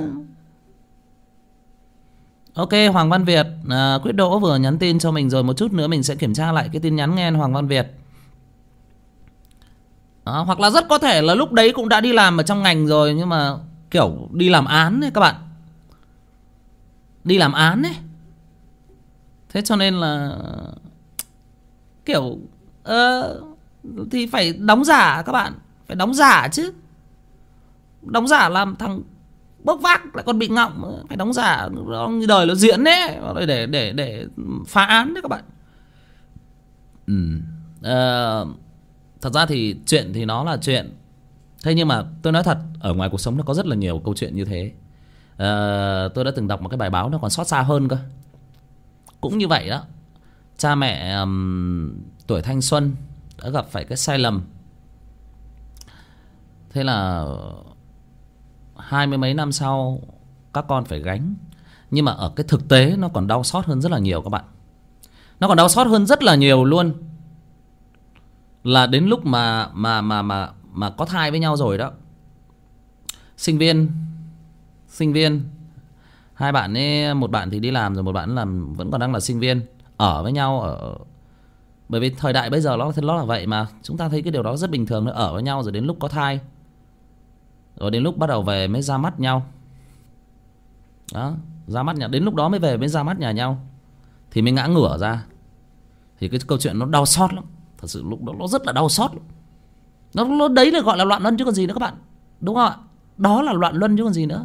Ok, Hoàng Văn Việt, à, Quyết Đỗ vừa nhắn tin cho mình rồi, một chút nữa mình sẽ kiểm tra lại cái tin nhắn nghe Hoàng Văn Việt. Đó, hoặc là rất có thể là lúc đấy cũng đã đi làm ở trong ngành rồi, nhưng mà kiểu đi làm án ấy các bạn. Đi làm án ấy. Thế cho nên là kiểu ờ, thì phải đóng giả các bạn. Phải đóng giả chứ. Đóng giả làm thằng bốc vác lại còn bị ngọng, phải đóng giả như đời nó diễn đấy, để để để phá án đấy các bạn. Ừ. Ờ, thật ra thì chuyện thì nó là chuyện. Thế nhưng mà tôi nói thật, ở ngoài cuộc sống nó có rất là nhiều câu chuyện như thế. Ờ, tôi đã từng đọc một cái bài báo nó còn xót xa hơn cơ. Cũng như vậy đó. Cha mẹ um, tuổi thanh xuân đã gặp phải cái sai lầm. Thế là hai mươi mấy năm sau các con phải gánh. Nhưng mà ở cái thực tế nó còn đau xót hơn rất là nhiều các bạn. Nó còn đau xót hơn rất là nhiều luôn. Là đến lúc mà mà mà mà mà có thai với nhau rồi đó. Sinh viên Sinh viên hai bạn ấy, một bạn thì đi làm rồi, một bạn làm vẫn còn đang là sinh viên, ở với nhau ở. Bởi vì thời đại bây giờ nó, nó là vậy mà. Chúng ta thấy cái điều đó rất bình thường. Nó ở với nhau rồi đến lúc có thai, rồi đến lúc bắt đầu về mới ra mắt nhau. Đó, ra mắt nhà. Đến lúc đó mới về mới ra mắt nhà nhau, thì mới ngã ngửa ra. Thì cái câu chuyện nó đau xót lắm. Thật sự lúc đó nó rất là đau xót. Nó, nó đấy là gọi là loạn luân chứ còn gì nữa các bạn. Đúng không ạ? Đó là loạn luân chứ còn gì nữa.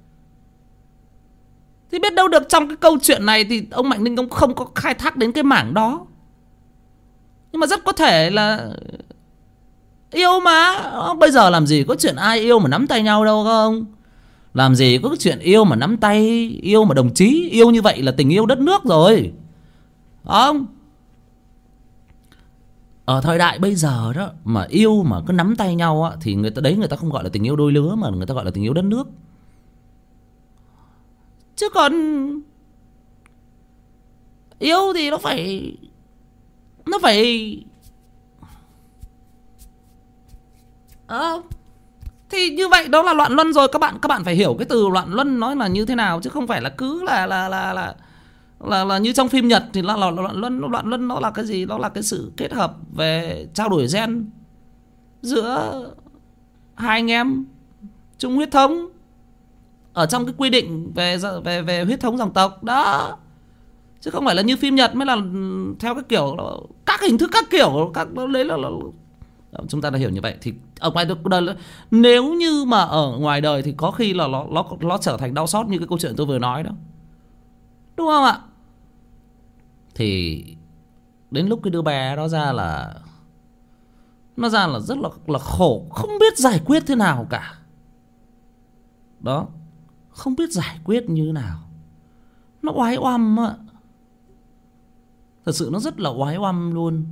Thì biết đâu được trong cái câu chuyện này thì ông Mạnh Ninh cũng không có khai thác đến cái mảng đó. Nhưng mà rất có thể là yêu mà. Bây giờ làm gì có chuyện ai yêu mà nắm tay nhau đâu không? Làm gì có cái chuyện yêu mà nắm tay, yêu mà đồng chí. Yêu như vậy là tình yêu đất nước rồi. Không? Ở thời đại bây giờ đó, mà yêu mà cứ nắm tay nhau á, thì người ta đấy người ta không gọi là tình yêu đôi lứa, mà người ta gọi là tình yêu đất nước. Chứ còn yêu thì nó phải nó phải ờ thì như vậy đó là loạn luân rồi. Các bạn các bạn phải hiểu cái từ loạn luân nói là như thế nào, chứ không phải là cứ là là là là là, là như trong phim Nhật thì là, là, là loạn luân. Loạn luân nó là cái gì? Nó là cái sự kết hợp về trao đổi gen giữa hai anh em chung huyết thống ở trong cái quy định về về về huyết thống dòng tộc đó, chứ không phải là như phim Nhật mới là theo cái kiểu các hình thức các kiểu các đấy là, là chúng ta đã hiểu như vậy. Thì ở ngoài đời, nếu như mà ở ngoài đời thì có khi là nó nó nó trở thành đau xót như cái câu chuyện tôi vừa nói đó, đúng không ạ? Thì đến lúc cái đứa bé đó ra là nó ra là rất là là khổ, không biết giải quyết thế nào cả. Đó, không biết giải quyết như thế nào. Nó oái oăm ạ. Thật sự nó rất là oái oăm luôn.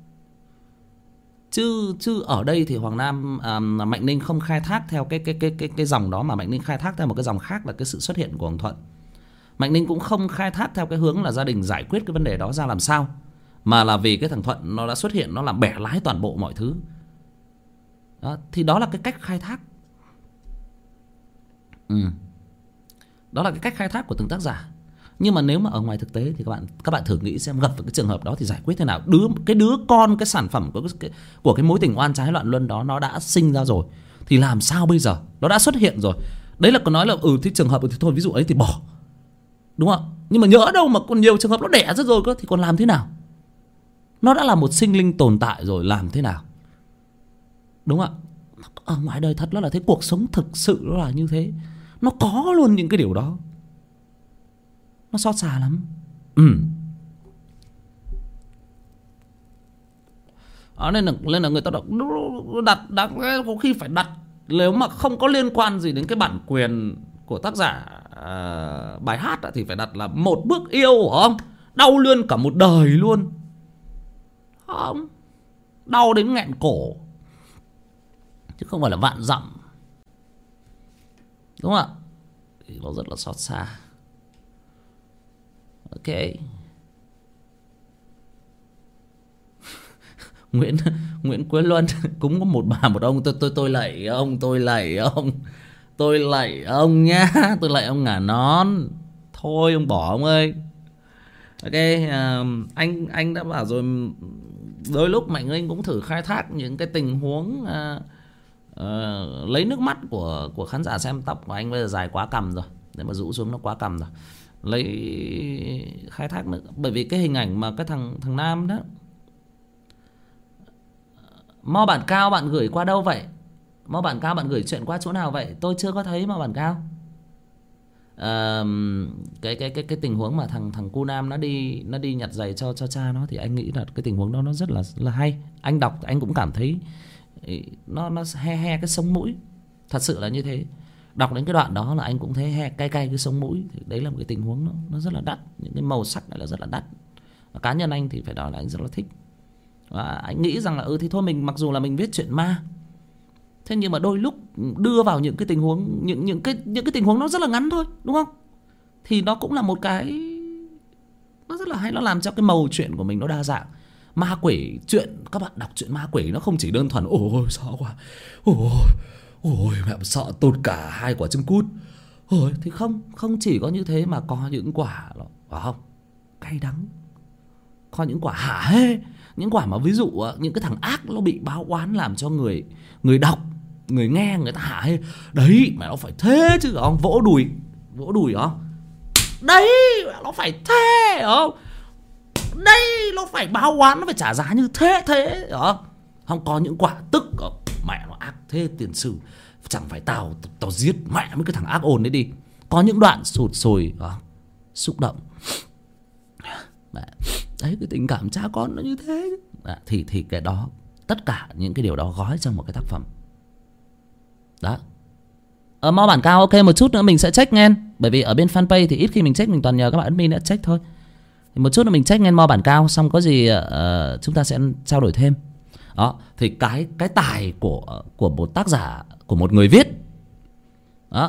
Chứ chứ ở đây thì Hoàng Nam à, Mạnh Ninh không khai thác theo cái cái cái cái cái dòng đó, mà Mạnh Ninh khai thác theo một cái dòng khác là cái sự xuất hiện của ông Thuận. Mạnh Ninh cũng không khai thác theo cái hướng là gia đình giải quyết cái vấn đề đó ra làm sao, mà là vì cái thằng Thuận nó đã xuất hiện, nó làm bẻ lái toàn bộ mọi thứ. Đó, thì đó là cái cách khai thác. Ừ. Đó là cái cách khai thác của từng tác giả. Nhưng mà nếu mà ở ngoài thực tế thì các bạn các bạn thử nghĩ xem, gặp vào cái trường hợp đó thì giải quyết thế nào. Đứa cái đứa con, cái sản phẩm của cái của cái mối tình oan trái loạn luân đó nó đã sinh ra rồi thì làm sao bây giờ? Nó đã xuất hiện rồi. Đấy là còn nói là ừ thì trường hợp thì thôi, ví dụ ấy thì bỏ. Đúng không? Nhưng mà nhỡ đâu mà còn nhiều trường hợp nó đẻ ra rồi cơ thì còn làm thế nào? Nó đã là một sinh linh tồn tại rồi, làm thế nào? Đúng không ạ? Ở ngoài đời thật nó là thế, cuộc sống thực sự nó là như thế. Nó có luôn những cái điều đó. Nó xót xa lắm. Ừ. Đó, nên là nên là người ta đặt đặt, đặt có khi phải đặt, nếu mà không có liên quan gì đến cái bản quyền của tác giả à, bài hát thì phải đặt là một bước yêu, không? Đau luôn cả một đời luôn. Không. Đau đến nghẹn cổ. Chứ không phải là vạn dặm. Đúng không ạ? Thì nó rất là xót xa. Ok. Nguyễn Nguyễn Quế Luân cũng có một bà một ông. Tôi tôi tôi lạy ông, tôi lạy ông, tôi lạy ông nhá, tôi lạy ông ngả nón. Thôi ông bỏ ông ơi. Ok, uh, anh anh đã bảo rồi, đôi lúc Mạnh Linh cũng thử khai thác những cái tình huống uh, uh, lấy nước mắt của của khán giả xem. Tóc của anh bây giờ dài quá cằm rồi, để mà rũ xuống nó quá cằm rồi. Lấy khai thác nữa, bởi vì cái hình ảnh mà cái thằng thằng Nam đó. Mo Bản Cao bạn gửi qua đâu vậy? Mo Bản Cao bạn gửi chuyện qua chỗ nào vậy? Tôi chưa có thấy Mo Bản Cao. À, cái cái cái cái tình huống mà thằng thằng cu Nam nó đi nó đi nhặt giày cho cho cha nó, thì anh nghĩ là cái tình huống đó nó rất là là hay. Anh đọc anh cũng cảm thấy nó nó he he cái sống mũi. Thật sự là như thế. Đọc đến cái đoạn đó là anh cũng thấy he cay cay cái sống mũi. Thì đấy là một cái tình huống nó nó rất là đắt, những cái màu sắc này là rất là đắt. Và cá nhân anh thì phải nói là anh rất là thích. Và anh nghĩ rằng là ừ thì thôi, mình mặc dù là mình viết chuyện ma, thế nhưng mà đôi lúc đưa vào những cái tình huống, những những cái những cái tình huống nó rất là ngắn thôi, đúng không? Thì nó cũng là một cái nó rất là hay, nó làm cho cái màu chuyện của mình nó đa dạng. Ma quỷ chuyện, các bạn đọc chuyện ma quỷ nó không chỉ đơn thuần ôi sợ quá, ôi ôi mẹ sợ tụt cả hai quả trứng cút. Ôi thì không, không chỉ có như thế mà có những quả phải không? Cay đắng. Có những quả hả hê, những quả mà ví dụ những cái thằng ác nó bị báo oán làm cho người người đọc, người nghe người ta hả hê. Đấy mà nó phải thế chứ không? Vỗ đùi, vỗ đùi không? Đấy nó phải thế không? Đây nó phải báo oán, nó phải trả giá như thế thế không? Không có những quả tức không? Mẹ nó ác thế tiền sử, chẳng phải tao tao giết mẹ mấy cái thằng ác ôn đấy đi. Có những đoạn sụt sùi không? Xúc động. Đấy, cái tình cảm cha con nó như thế. À, thì thì cái đó, tất cả những cái điều đó gói trong một cái tác phẩm. Đó. Ở Mo Bản Cao ok, một chút nữa mình sẽ check nghe. Bởi vì ở bên fanpage thì ít khi mình check, mình toàn nhờ các bạn admin đã check thôi. Thì một chút nữa mình check nghe Mo Bản Cao, xong có gì uh, chúng ta sẽ trao đổi thêm. Đó, thì cái cái tài của của một tác giả, của một người viết. Đó,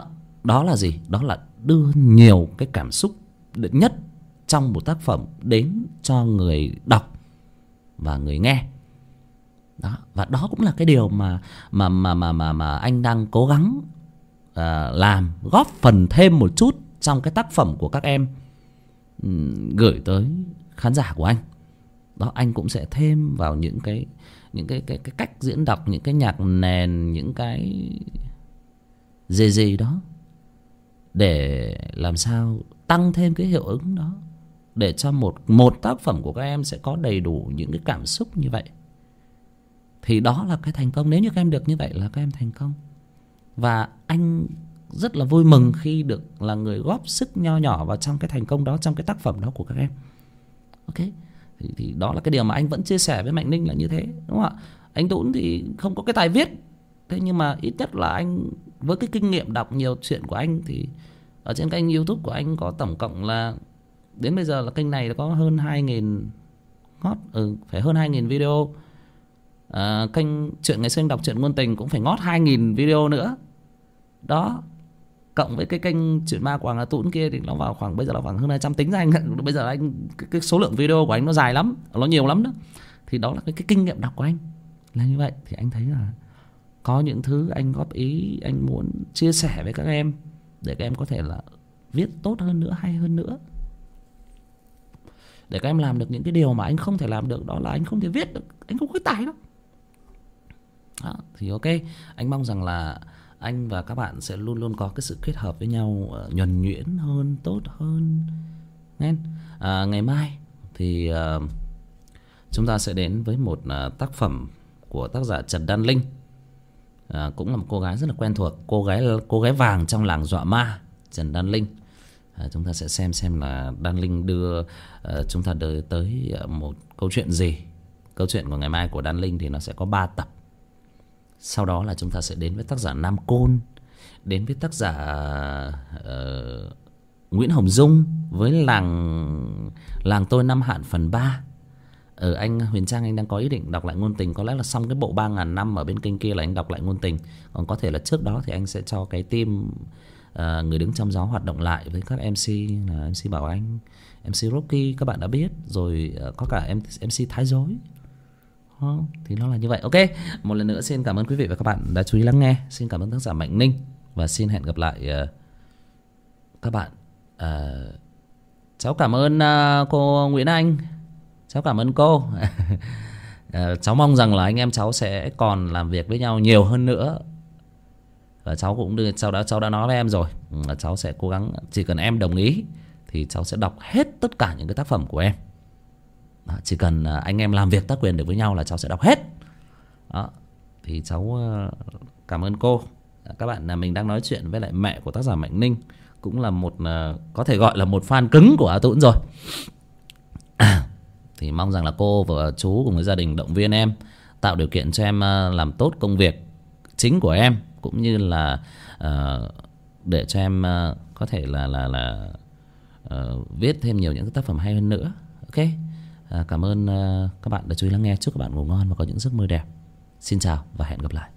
đó là gì? Đó là đưa nhiều cái cảm xúc nhất trong một tác phẩm đến cho người đọc và người nghe. Đó, và đó cũng là cái điều mà mà mà mà mà, mà anh đang cố gắng uh, làm, góp phần thêm một chút trong cái tác phẩm của các em um, gửi tới khán giả của anh. Đó, anh cũng sẽ thêm vào những cái những cái cái, cái cách diễn đọc, những cái nhạc nền, những cái gì gì đó để làm sao tăng thêm cái hiệu ứng đó, để cho một một tác phẩm của các em sẽ có đầy đủ những cái cảm xúc như vậy. Thì đó là cái thành công. Nếu như các em được như vậy là các em thành công. Và anh rất là vui mừng khi được là người góp sức nho nhỏ vào trong cái thành công đó, trong cái tác phẩm đó của các em. Ok, thì, thì đó là cái điều mà anh vẫn chia sẻ với Mạnh Ninh là như thế, đúng không ạ? Anh Tún thì không có cái tài viết, thế nhưng mà ít nhất là anh với cái kinh nghiệm đọc nhiều chuyện của anh thì ở trên kênh YouTube của anh có tổng cộng là đến bây giờ là kênh này có hơn hai nghìn ngót, ừ, phải hơn hai nghìn video. À, kênh Chuyện Ngày Xưa Anh Đọc Chuyện Ngôn Tình cũng phải ngót hai nghìn video nữa. Đó, cộng với cái kênh Chuyện Ma của Hoàng Hà Tún kia thì nó vào khoảng bây giờ là khoảng hơn hai trăm tính ra anh. Bây giờ anh cái, cái số lượng video của anh nó dài lắm, nó nhiều lắm đó. Thì đó là cái, cái kinh nghiệm đọc của anh là như vậy. Thì anh thấy là có những thứ anh góp ý, anh muốn chia sẻ với các em để các em có thể là viết tốt hơn nữa, hay hơn nữa, để các em làm được những cái điều mà anh không thể làm được. Đó là anh không thể viết được, anh không có cái tài đó. Đó, thì ok, anh mong rằng là anh và các bạn sẽ luôn luôn có cái sự kết hợp với nhau nhuần nhuyễn hơn, tốt hơn. Nên à, ngày mai thì uh, chúng ta sẽ đến với một uh, tác phẩm của tác giả Trần Đan Linh. À, cũng là một cô gái rất là quen thuộc, cô gái cô gái vàng trong làng dọa ma, Trần Đan Linh. À, chúng ta sẽ xem xem là Đan Linh đưa uh, chúng ta tới, tới uh, một câu chuyện gì. Câu chuyện của ngày mai của Đan Linh thì nó sẽ có ba tập. Sau đó là chúng ta sẽ đến với tác giả Nam Côn, đến với tác giả uh, Nguyễn Hồng Dung với làng làng tôi Năm Hạn phần ba. Ở ừ, anh Huyền Trang anh đang có ý định đọc lại Ngôn Tình. Có lẽ là xong cái bộ ba ngàn năm ở bên kênh kia là anh đọc lại Ngôn Tình. Còn có thể là trước đó thì anh sẽ cho cái team uh, Người Đứng Trong Gió hoạt động lại với các em xê là em xê Bảo Anh, em xê Rocky các bạn đã biết rồi, uh, có cả em, em xê Thái Dối. Oh, thì nó là như vậy. Ok, một lần nữa xin cảm ơn quý vị và các bạn đã chú ý lắng nghe. Xin cảm ơn tác giả Mạnh Ninh và xin hẹn gặp lại uh, các bạn. uh, Cháu cảm ơn uh, cô Nguyễn Anh. Cháu cảm ơn cô. à, cháu mong rằng là anh em cháu sẽ còn làm việc với nhau nhiều hơn nữa. Và cháu cũng đưa, cháu đã cháu đã nói với em rồi, là cháu sẽ cố gắng, chỉ cần em đồng ý thì cháu sẽ đọc hết tất cả những cái tác phẩm của em. Đó, chỉ cần anh em làm việc tác quyền được với nhau là cháu sẽ đọc hết. Đó, thì cháu cảm ơn cô. Các bạn, là mình đang nói chuyện với lại mẹ của tác giả Mạnh Ninh, cũng là một, có thể gọi là một fan cứng của A Tũng rồi. À, thì mong rằng là cô và chú cùng với gia đình động viên em, tạo điều kiện cho em làm tốt công việc chính của em, cũng như là uh, để cho em uh, có thể là là là uh, viết thêm nhiều những tác phẩm hay hơn nữa. Ok, uh, cảm ơn uh, các bạn đã chú ý lắng nghe. Chúc các bạn ngủ ngon và có những giấc mơ đẹp. Xin chào và hẹn gặp lại.